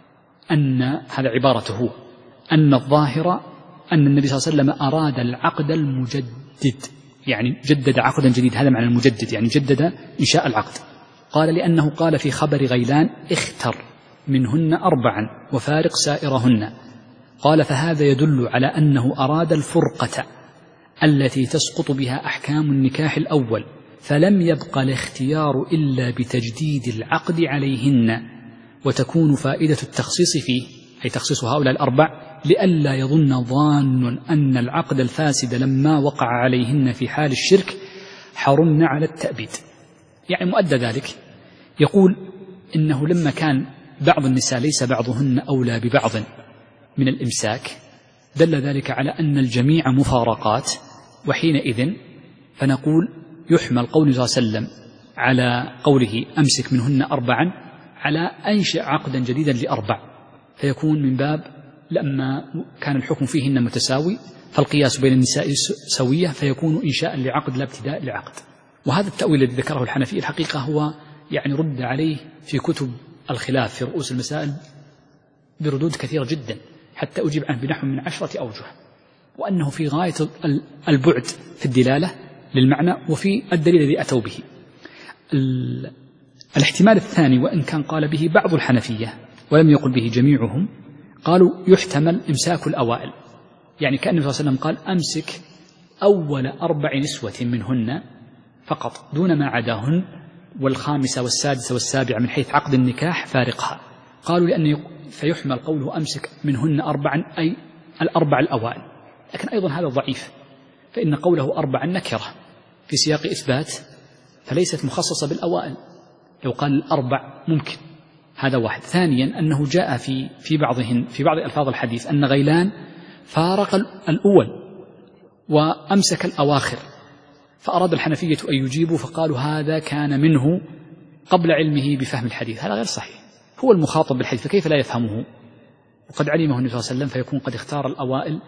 أن هذا عبارته أن الظاهر أن النبي صلى الله عليه وسلم أراد العقد المجدد، يعني جدد عقدا جديد، هذا معنى المجدد يعني جدد إنشاء العقد. قال لأنه قال في خبر غيلان اختر منهن أربعا وفارق سائرهن، قال فهذا يدل على أنه أراد الفرقة التي تسقط بها أحكام النكاح الأول، فلم يبق الاختيار إلا بتجديد العقد عليهن، وتكون فائدة التخصيص فيه أي تخصيص هؤلاء الأربع لئلا يظن ظان أن العقد الفاسد لما وقع عليهن في حال الشرك حرمنا على التأبيد. يعني مؤدى ذلك يقول إنه لما كان بعض النساء ليس بعضهن أولى ببعض من الإمساك دل ذلك على أن الجميع مفارقات، وحينئذ فنقول يحمل قول صلى الله عليه وسلم على قوله أمسك منهن أربعا على أنشئ عقدا جديدا لأربع، فيكون من باب لما كان الحكم فيهن متساوي فالقياس بين النساء سوية فيكون إنشاء لعقد لا ابتداء لعقد. وهذا التأويل الذي ذكره الحنفي الحقيقة هو يعني رد عليه في كتب الخلاف في رؤوس المسائل بردود كثيرة جدا حتى أجيب عنه بنحو من عشرة أوجه، وأنه في غاية البعد في الدلالة للمعنى وفي الدليل الذي أتوا به. الاحتمال الثاني وإن كان قال به بعض الحنفية ولم يقل به جميعهم، قالوا يحتمل إمساك الأوائل، يعني كأن النبي صلى الله عليه وسلم قال أمسك أول أربع نسوة منهن فقط دون ما عداهن، والخامسة والسادسة والسابعة من حيث عقد النكاح فارقها. قالوا لأن فيحمل قوله أمسك منهن أربعا أي الأربع الأوائل، لكن أيضا هذا ضعيف، فإن قوله أربعا نكرة في سياق إثبات فليست مخصصة بالأوائل، لو قال الأربع ممكن. هذا واحد. ثانيا أنه جاء في في بعضهن في بعض ألفاظ الحديث أن غيلان فارق الأول وأمسك الأواخر، فأراد الحنفية أن يجيبوا فقالوا هذا كان منه قبل علمه بفهم الحديث. هذا غير صحيح، هو المخاطب بالحديث فكيف لا يفهمه وقد علمه النبي صلى الله عليه وسلم، فيكون قد اختار الأوائل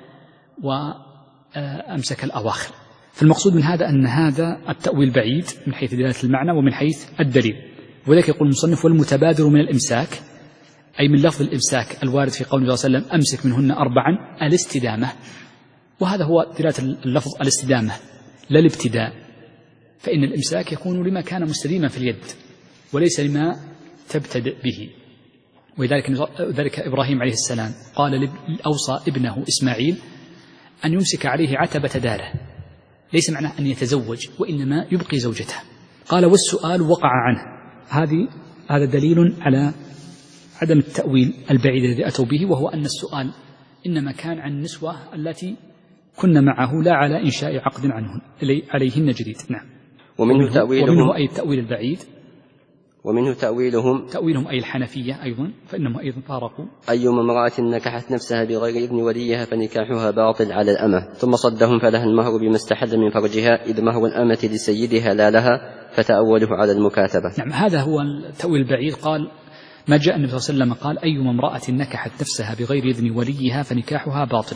وأمسك الأواخر. فالمقصود من هذا أن هذا التأويل بعيد من حيث دلالة المعنى ومن حيث الدليل. وذلك يقول المصنف والمتبادر من الإمساك أي من لفظ الإمساك الوارد في قول النبي صلى الله عليه وسلم أمسك منهن أربعا الاستدامة، وهذا هو دلالة اللفظ الاستدامة لا الابتداء، فإن الإمساك يكون لما كان مستديما في اليد وليس لما تبتدئ به. ولذلك ذلك إبراهيم عليه السلام قال أوصى ابنه إسماعيل أن يمسك عليه عتبة داره، ليس معناه أن يتزوج وإنما يبقي زوجته. قال والسؤال وقع عنه. هذه هذا دليل على عدم التأويل البعيد الذي أتوا به، وهو أن السؤال إنما كان عن النسوة التي كن معه لا على إنشاء عقد عنهن عليهن جديد. نعم. ومنه تأويلهم ومنه أي التأويل البعيد، ومنه تأويلهم تأويلهم أي الحنفية أيضا، فإنهم أيضا فارقوا أيما امرأة نكحت نفسها بغير إذن وليها فنكاحها باطل على الأمة، ثم صدهم فلها المهر بما استحل من فرجها، إذ مهر الأمة لسيدها لا لها، فتأوله على المكاتبة. نعم، هذا هو التأويل البعيد. قال ما جاء النبي صلى الله عليه وسلم قال أيما امرأة نكحت نفسها بغير إذن وليها فنكاحها باطل.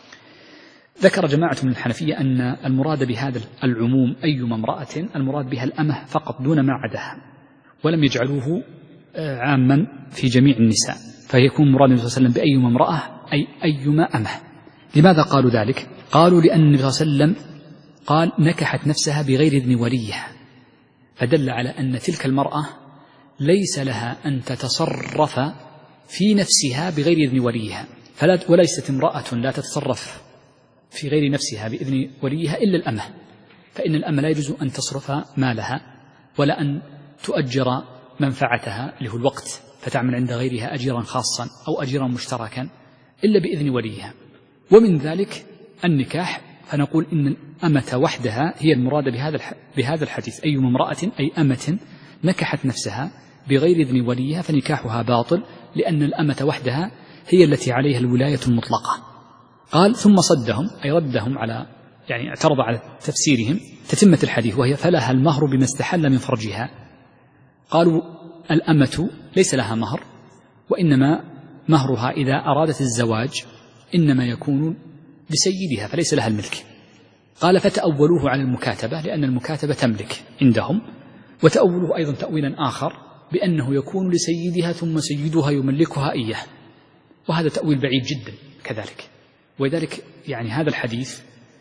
ذكر جماعة من الحنفية أن المراد بهذا العموم أيما امرأة المراد بها الأمة فقط دون ما عداها، ولم يجعلوه عاما في جميع النساء، فيكون مراد النبي صلى الله عليه وسلم بأيما امرأة أي أيما أمة. لماذا قالوا ذلك؟ قالوا لأن النبي صلى الله عليه وسلم قال نكحت نفسها بغير إذن وليها، فدل على أن تلك المرأة ليس لها أن تتصرف في نفسها بغير إذن وليها، فلا وليست امرأة لا تتصرف في غير نفسها بإذن وليها إلا الأمة، فإن الأمة لا يجوز أن تصرف مالها ولا أن تؤجر منفعتها اللي هو الوقت فتعمل عند غيرها أجيرا خاصا أو أجيرا مشتركا إلا بإذن وليها. ومن ذلك النكاح، فنقول إن الأمة وحدها هي المراد بهذا بهذا الحديث أيما امرأة أي أمة نكحت نفسها بغير إذن وليها فنكاحها باطل، لأن الأمة وحدها هي التي عليها الولاية المطلقة. قال ثم صدهم أي ردهم على يعني اعترض على تفسيرهم تتمة الحديث، وهي فلها المهر بما استحل من فرجها. قالوا الأمة ليس لها مهر، وإنما مهرها إذا أرادت الزواج إنما يكون لسيدها فليس لها الملك. قال فتأولوه على المكاتبة لأن المكاتبة تملك عندهم، وتأولوه أيضا تأويلا آخر بأنه يكون لسيدها ثم سيدها يملكها إياه، وهذا تأويل بعيد جدا كذلك. ولذلك يعني هذا الحديث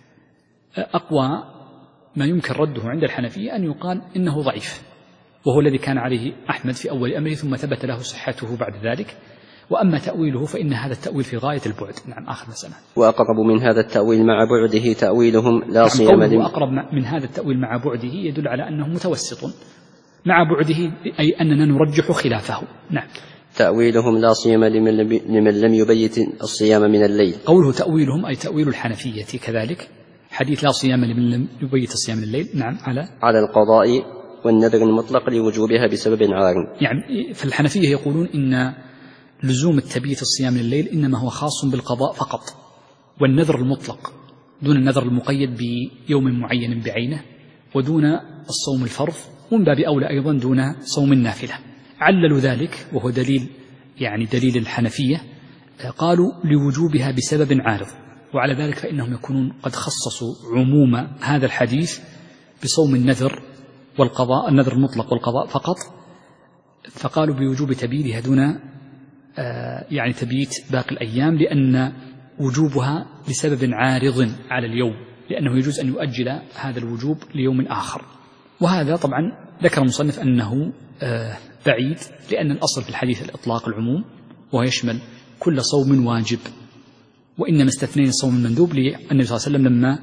أقوى ما يمكن رده عند الحنفية أن يقال إنه ضعيف، وهو الذي كان عليه أحمد في أول أمره ثم ثبت له صحته بعد ذلك. وأما تأويله فإن هذا التأويل في غاية البعد. نعم، آخر مسألة. وأقرب من هذا التأويل مع بعده تأويلهم لا صيام لم وأقرب من هذا التأويل مع بعده يدل على أنه متوسط مع بعده، أي أننا نرجح خلافه. نعم. تأويلهم لا صيام لمن لم يبيت الصيام من الليل. قوله تأويلهم أي تأويل الحنفية كذلك، حديث لا صيام لمن لم يبيت الصيام من الليل. نعم، على على القضاء والنذر المطلق لوجوبها بسبب عارض. يعني في الحنفية يقولون إن لزوم التبيت الصيام من الليل إنما هو خاص بالقضاء فقط، والنذر المطلق دون النذر المقيد بيوم معين بعينه، ودون الصوم الفرض، ومن باب أولى أيضا دون صوم النافلة. عللوا ذلك وهو دليل يعني دليل الحنفية قالوا لوجوبها بسبب عارض، وعلى ذلك فإنهم يكونون قد خصصوا عموم هذا الحديث بصوم النذر والقضاء، النذر المطلق والقضاء فقط، فقالوا بوجوب تبييتها دون يعني تبييت باقي الأيام، لأن وجوبها لسبب عارض على اليوم، لأنه يجوز أن يؤجل هذا الوجوب ليوم آخر. وهذا طبعا ذكر المصنف أنه بعيد، لأن الأصل في الحديث الإطلاق العموم، وهو يشمل كل صوم واجب، وإنما استثنين الصوم المندوب للنبي صلى الله عليه وسلم لما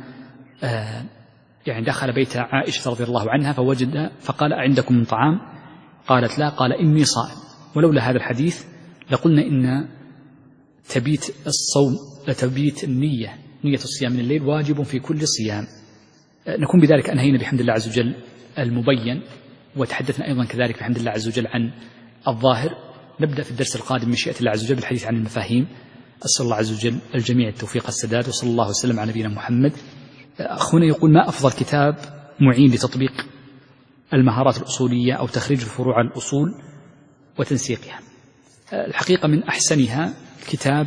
يعني دخل بيت عائشة رضي الله عنها فوجد فقال أعندكم من طعام؟ قالت لا، قال إني صائم. ولولا هذا الحديث لقلنا إن تبيت الصوم لتبيت النية نية الصيام من الليل واجب في كل صيام. نكون بذلك أنهينا بحمد الله عز وجل المبين، وتحدثنا أيضا كذلك بحمد الله عز وجل عن الظاهر. نبدأ في الدرس القادم مشيئة الله عز وجل بالحديث عن المفاهيم. أسأل الله عز وجل الجميع التوفيق السداد، وصلى الله وسلم على نبينا محمد. أخونا يقول: ما أفضل كتاب معين لتطبيق المهارات الأصولية أو تخريج الفروع على الأصول وتنسيقها؟ الحقيقة من أحسنها كتاب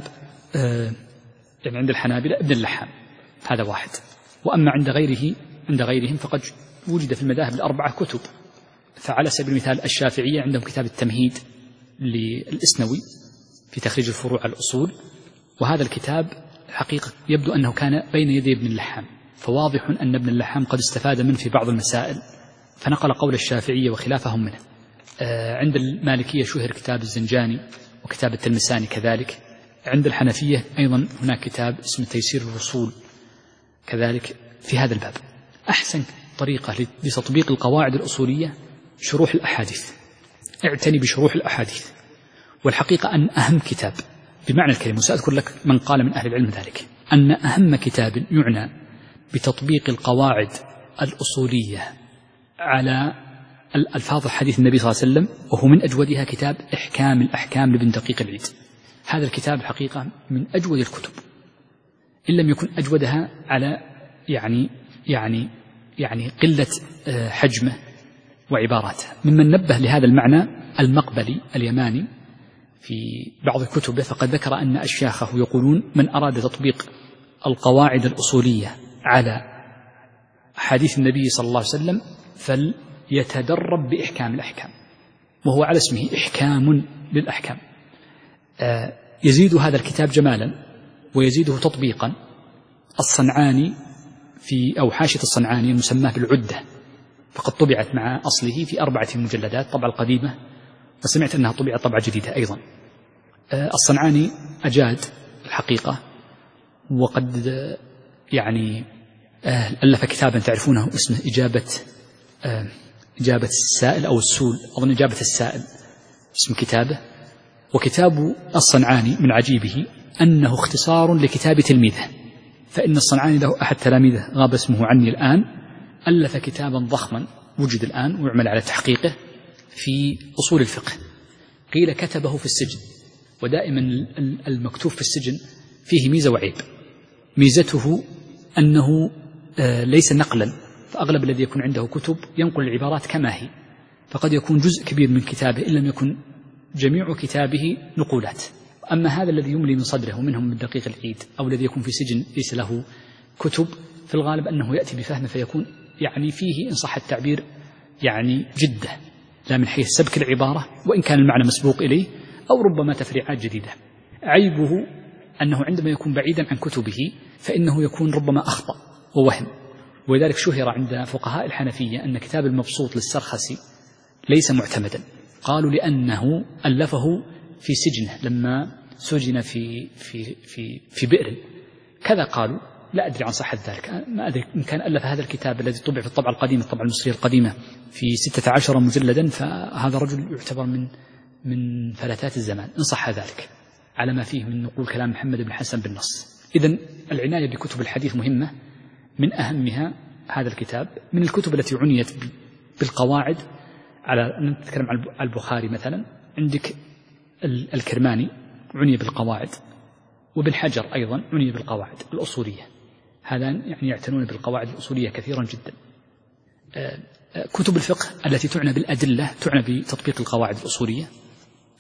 يعني عند الحنابلة ابن اللحام، هذا واحد. وأما عند غيره عند غيرهم فقد وجد في المذاهب الأربعة كتب. فعلى سبيل المثال الشافعية عندهم كتاب التمهيد للإسنوي في تخريج الفروع على الأصول، وهذا الكتاب الحقيقة يبدو أنه كان بين يدي ابن اللحام، فواضح أن ابن اللحام قد استفاد منه في بعض المسائل فنقل قول الشافعية وخلافهم منه. عند المالكية شهر كتاب الزنجاني وكتاب التلمساني كذلك. عند الحنفية أيضا هناك كتاب اسمه تيسير الرسول كذلك في هذا الباب. أحسن طريقة لتطبيق القواعد الأصولية شروح الأحاديث، اعتني بشروح الأحاديث. والحقيقة أن أهم كتاب بمعنى الكلمة، وسأذكر لك من قال من أهل العلم ذلك، أن أهم كتاب يعنى بتطبيق القواعد الأصولية على الألفاظ حديث النبي صلى الله عليه وسلم وهو من أجودها كتاب إحكام الأحكام لابن دقيق العيد. هذا الكتاب الحقيقة من أجود الكتب، إن لم يكن أجودها على يعني يعني يعني قلة حجمه وعباراته. ممن نبه لهذا المعنى المقبلي اليماني في بعض كتبه، فقد ذكر أن أشياخه يقولون: من أراد تطبيق القواعد الأصولية على حديث النبي صلى الله عليه وسلم فليتدرب بإحكام الأحكام، وهو على اسمه إحكام للأحكام. آه يزيد هذا الكتاب جمالا ويزيده تطبيقا الصنعاني في أو حاشية الصنعاني المسماه بالعدة، فقد طبعت مع أصله في أربعة مجلدات طبعة القديمة، وسمعت أنها طبعت طبعة جديدة أيضا. آه الصنعاني أجاد الحقيقة، وقد آه يعني آه ألف كتابا تعرفونه اسمه إجابة آه إجابة السائل أو السول، أظن إجابة السائل اسم كتابه. وكتاب الصنعاني من عجيبه أنه اختصار لكتاب تلميذه، فإن الصنعاني له أحد تلاميذه غاب اسمه عني الآن، ألف كتابا ضخما وجد الآن ويعمل على تحقيقه في أصول الفقه. قيل كتبه في السجن، ودائما المكتوب في السجن فيه ميزة وعيب. ميزته أنه ليس نقلا، فأغلب الذي يكون عنده كتب ينقل العبارات كما هي، فقد يكون جزء كبير من كتابه إن لم يكن جميع كتابه نقولات. أما هذا الذي يملي من صدره ومنهم من دقيق العيد أو الذي يكون في سجن ليس له كتب، في الغالب أنه يأتي بفهم فيكون يعني فيه إن صح التعبير يعني جدة، لا من حيث سبك العبارة وإن كان المعنى مسبوق إليه، أو ربما تفريعات جديدة. عيبه أنه عندما يكون بعيدا عن كتبه فإنه يكون ربما أخطأ ووهم. ولذلك شهر عند فقهاء الحنفية أن كتاب المبسوط للسرخسي ليس معتمدا، قالوا لأنه ألفه في سجنه لما سجن في في في في بئر كذا. قالوا لا أدري عن صحة ذلك، ما أدري إن كان ألف هذا الكتاب الذي طبع في الطبعة القديمة الطبعة المصرية القديمة في ستة عشر مجلدا، فهذا رجل يعتبر من من فلتات الزمان إن صح ذلك، على ما فيه من نقول كلام محمد بن حسن بالنص. إذن العناية بكتب الحديث مهمة، من أهمها هذا الكتاب. من الكتب التي عنيت بالقواعد، على نتكلم عن البخاري مثلا، عندك الكرماني عني بالقواعد، وابن حجر أيضا عني بالقواعد الأصولية، هذان يعني يعتنون بالقواعد الأصولية كثيرا جدا. كتب الفقه التي تعنى بالأدلة تعنى بتطبيق القواعد الأصولية،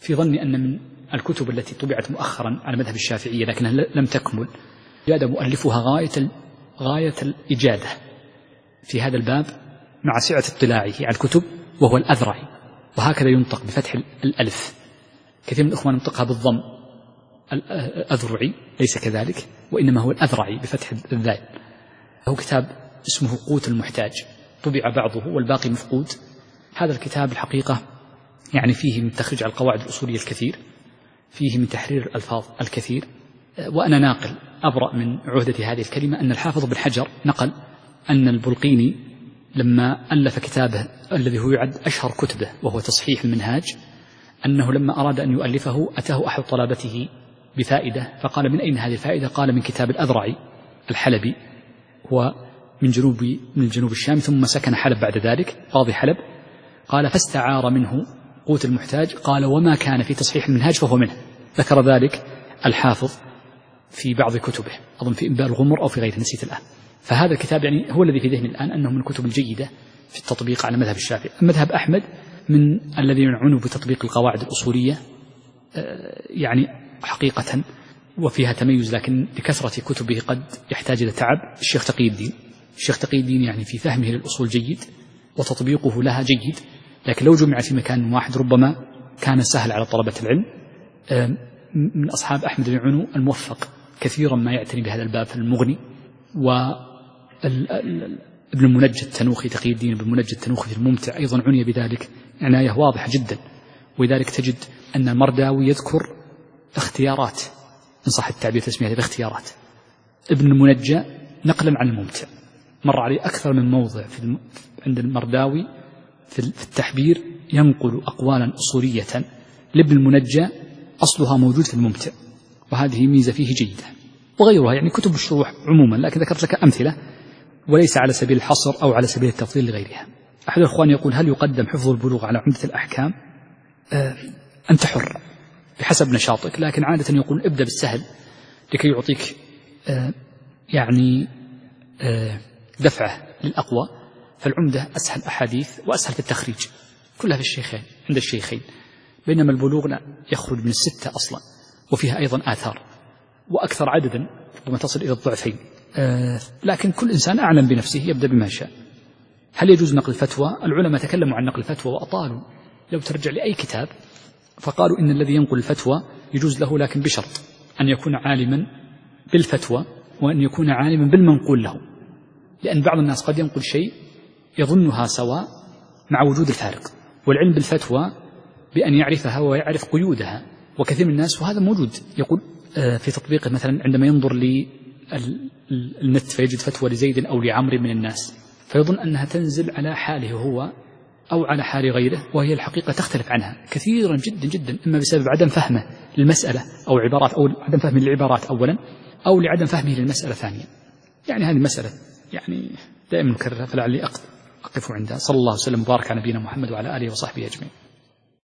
في ظني أن من الكتب التي طبعت مؤخرا على مذهب الشافعية لكنها لم تكمل جاد مؤلفها غاية غاية الإجادة في هذا الباب مع سعة اطلاعه على الكتب، وهو الأذرعي، وهكذا ينطق بفتح الألف. كثير من الإخوان ينطقها بالضم، الأذرعي ليس كذلك، وإنما هو الأذرعي بفتح الذال. هو كتاب اسمه قوت المحتاج، طبع بعضه والباقي مفقود. هذا الكتاب الحقيقة يعني فيه من تخريج على القواعد الأصولية الكثير، فيه من تحرير الألفاظ الكثير. وأنا ناقل أبرأ من عهدة هذه الكلمة أن الحافظ بن حجر نقل أن البلقيني لما ألف كتابه الذي هو يعد أشهر كتبه وهو تصحيح المنهاج، أنه لما أراد أن يؤلفه أتاه أحد طلبته بفائدة، فقال: من أين هذه الفائدة؟ قال: من كتاب الأذرعي الحلبي، هو من جنوب من الجنوب الشام، ثم سكن حلب بعد ذلك، قاضي حلب. قال: فاستعار منه قوت المحتاج. قال: وما كان في تصحيح المنهاج فهو منه. ذكر ذلك الحافظ في بعض كتبه، أظن في إنباء الغمر أو في غيره، نسيت الآن. فهذا الكتاب يعني هو الذي في ذهني الآن أنه من الكتب الجيدة في التطبيق على مذهب الشافعي. مذهب أحمد من الذين يعنون بتطبيق القواعد الأصولية يعني حقيقة، وفيها تميز، لكن لكثرة كتبه قد يحتاج إلى تعب. الشيخ تقي الدين الشيخ تقي الدين يعني في فهمه للأصول جيد وتطبيقه لها جيد، لكن لو جمع في مكان واحد ربما كان سهل على طلبة العلم. من أصحاب أحمد بن عنو الموفق كثيرا ما يعتني بهذا الباب في المغني، وابن المنجد التنوخي تقي الدين ابن المنجد التنوخي في الممتع أيضا عني بذلك عناية واضحة جدا. ولذلك تجد أن المرداوي يذكر اختيارات، إن صح التعبير تسمية باختيارات، ابن المنجى نقلا عن الممتع. مر عليه أكثر من موضع في الم... عند المرداوي في التحبير ينقل أقوالا أصولية لابن المنجى أصلها موجود في الممتع، وهذه ميزة فيه جيدة. وغيرها يعني كتب الشروح عموما، لكن ذكرت لك أمثلة وليس على سبيل الحصر أو على سبيل التفضيل لغيرها. أحد الأخوان يقول: هل يقدم حفظ البلوغ على عمدة الأحكام؟ آه أنت حر بحسب نشاطك، لكن عادة يقول ابدأ بالسهل لكي يعطيك آه يعني آه دفعة للأقوى. فالعمدة أسهل أحاديث وأسهل في التخريج، كلها في الشيخين عند الشيخين، بينما البلوغ لا يخرج من الستة أصلا، وفيها أيضا آثار وأكثر عددا ربما تصل إلى الضعفين. آه لكن كل إنسان أعلم بنفسه يبدأ بما شاء. هل يجوز نقل الفتوى؟ العلماء تكلموا عن نقل الفتوى وأطالوا، لو ترجع لأي كتاب فقالوا إن الذي ينقل الفتوى يجوز له، لكن بشرط أن يكون عالما بالفتوى وأن يكون عالما بالمنقول له، لأن بعض الناس قد ينقل شيء يظنها سواء مع وجود الفارق، والعلم بالفتوى بأن يعرفها ويعرف قيودها. وكثير من الناس وهذا موجود يقول في تطبيقه مثلا عندما ينظر للنت فيجد فتوى لزيد أو لعمر من الناس فيظن أنها تنزل على حاله هو أو على حال غيره، وهي الحقيقة تختلف عنها كثيرا جدا جدا، إما بسبب عدم فهمه للمسألة أو عبارات أو عدم فهمه للعبارات أولا، أو لعدم فهمه للمسألة ثانيا. يعني هذه مسألة يعني دائما نكررها، فلعلي أقف عندها. صلى الله وسلم وبارك على نبينا محمد وعلى آله وصحبه أجمعين.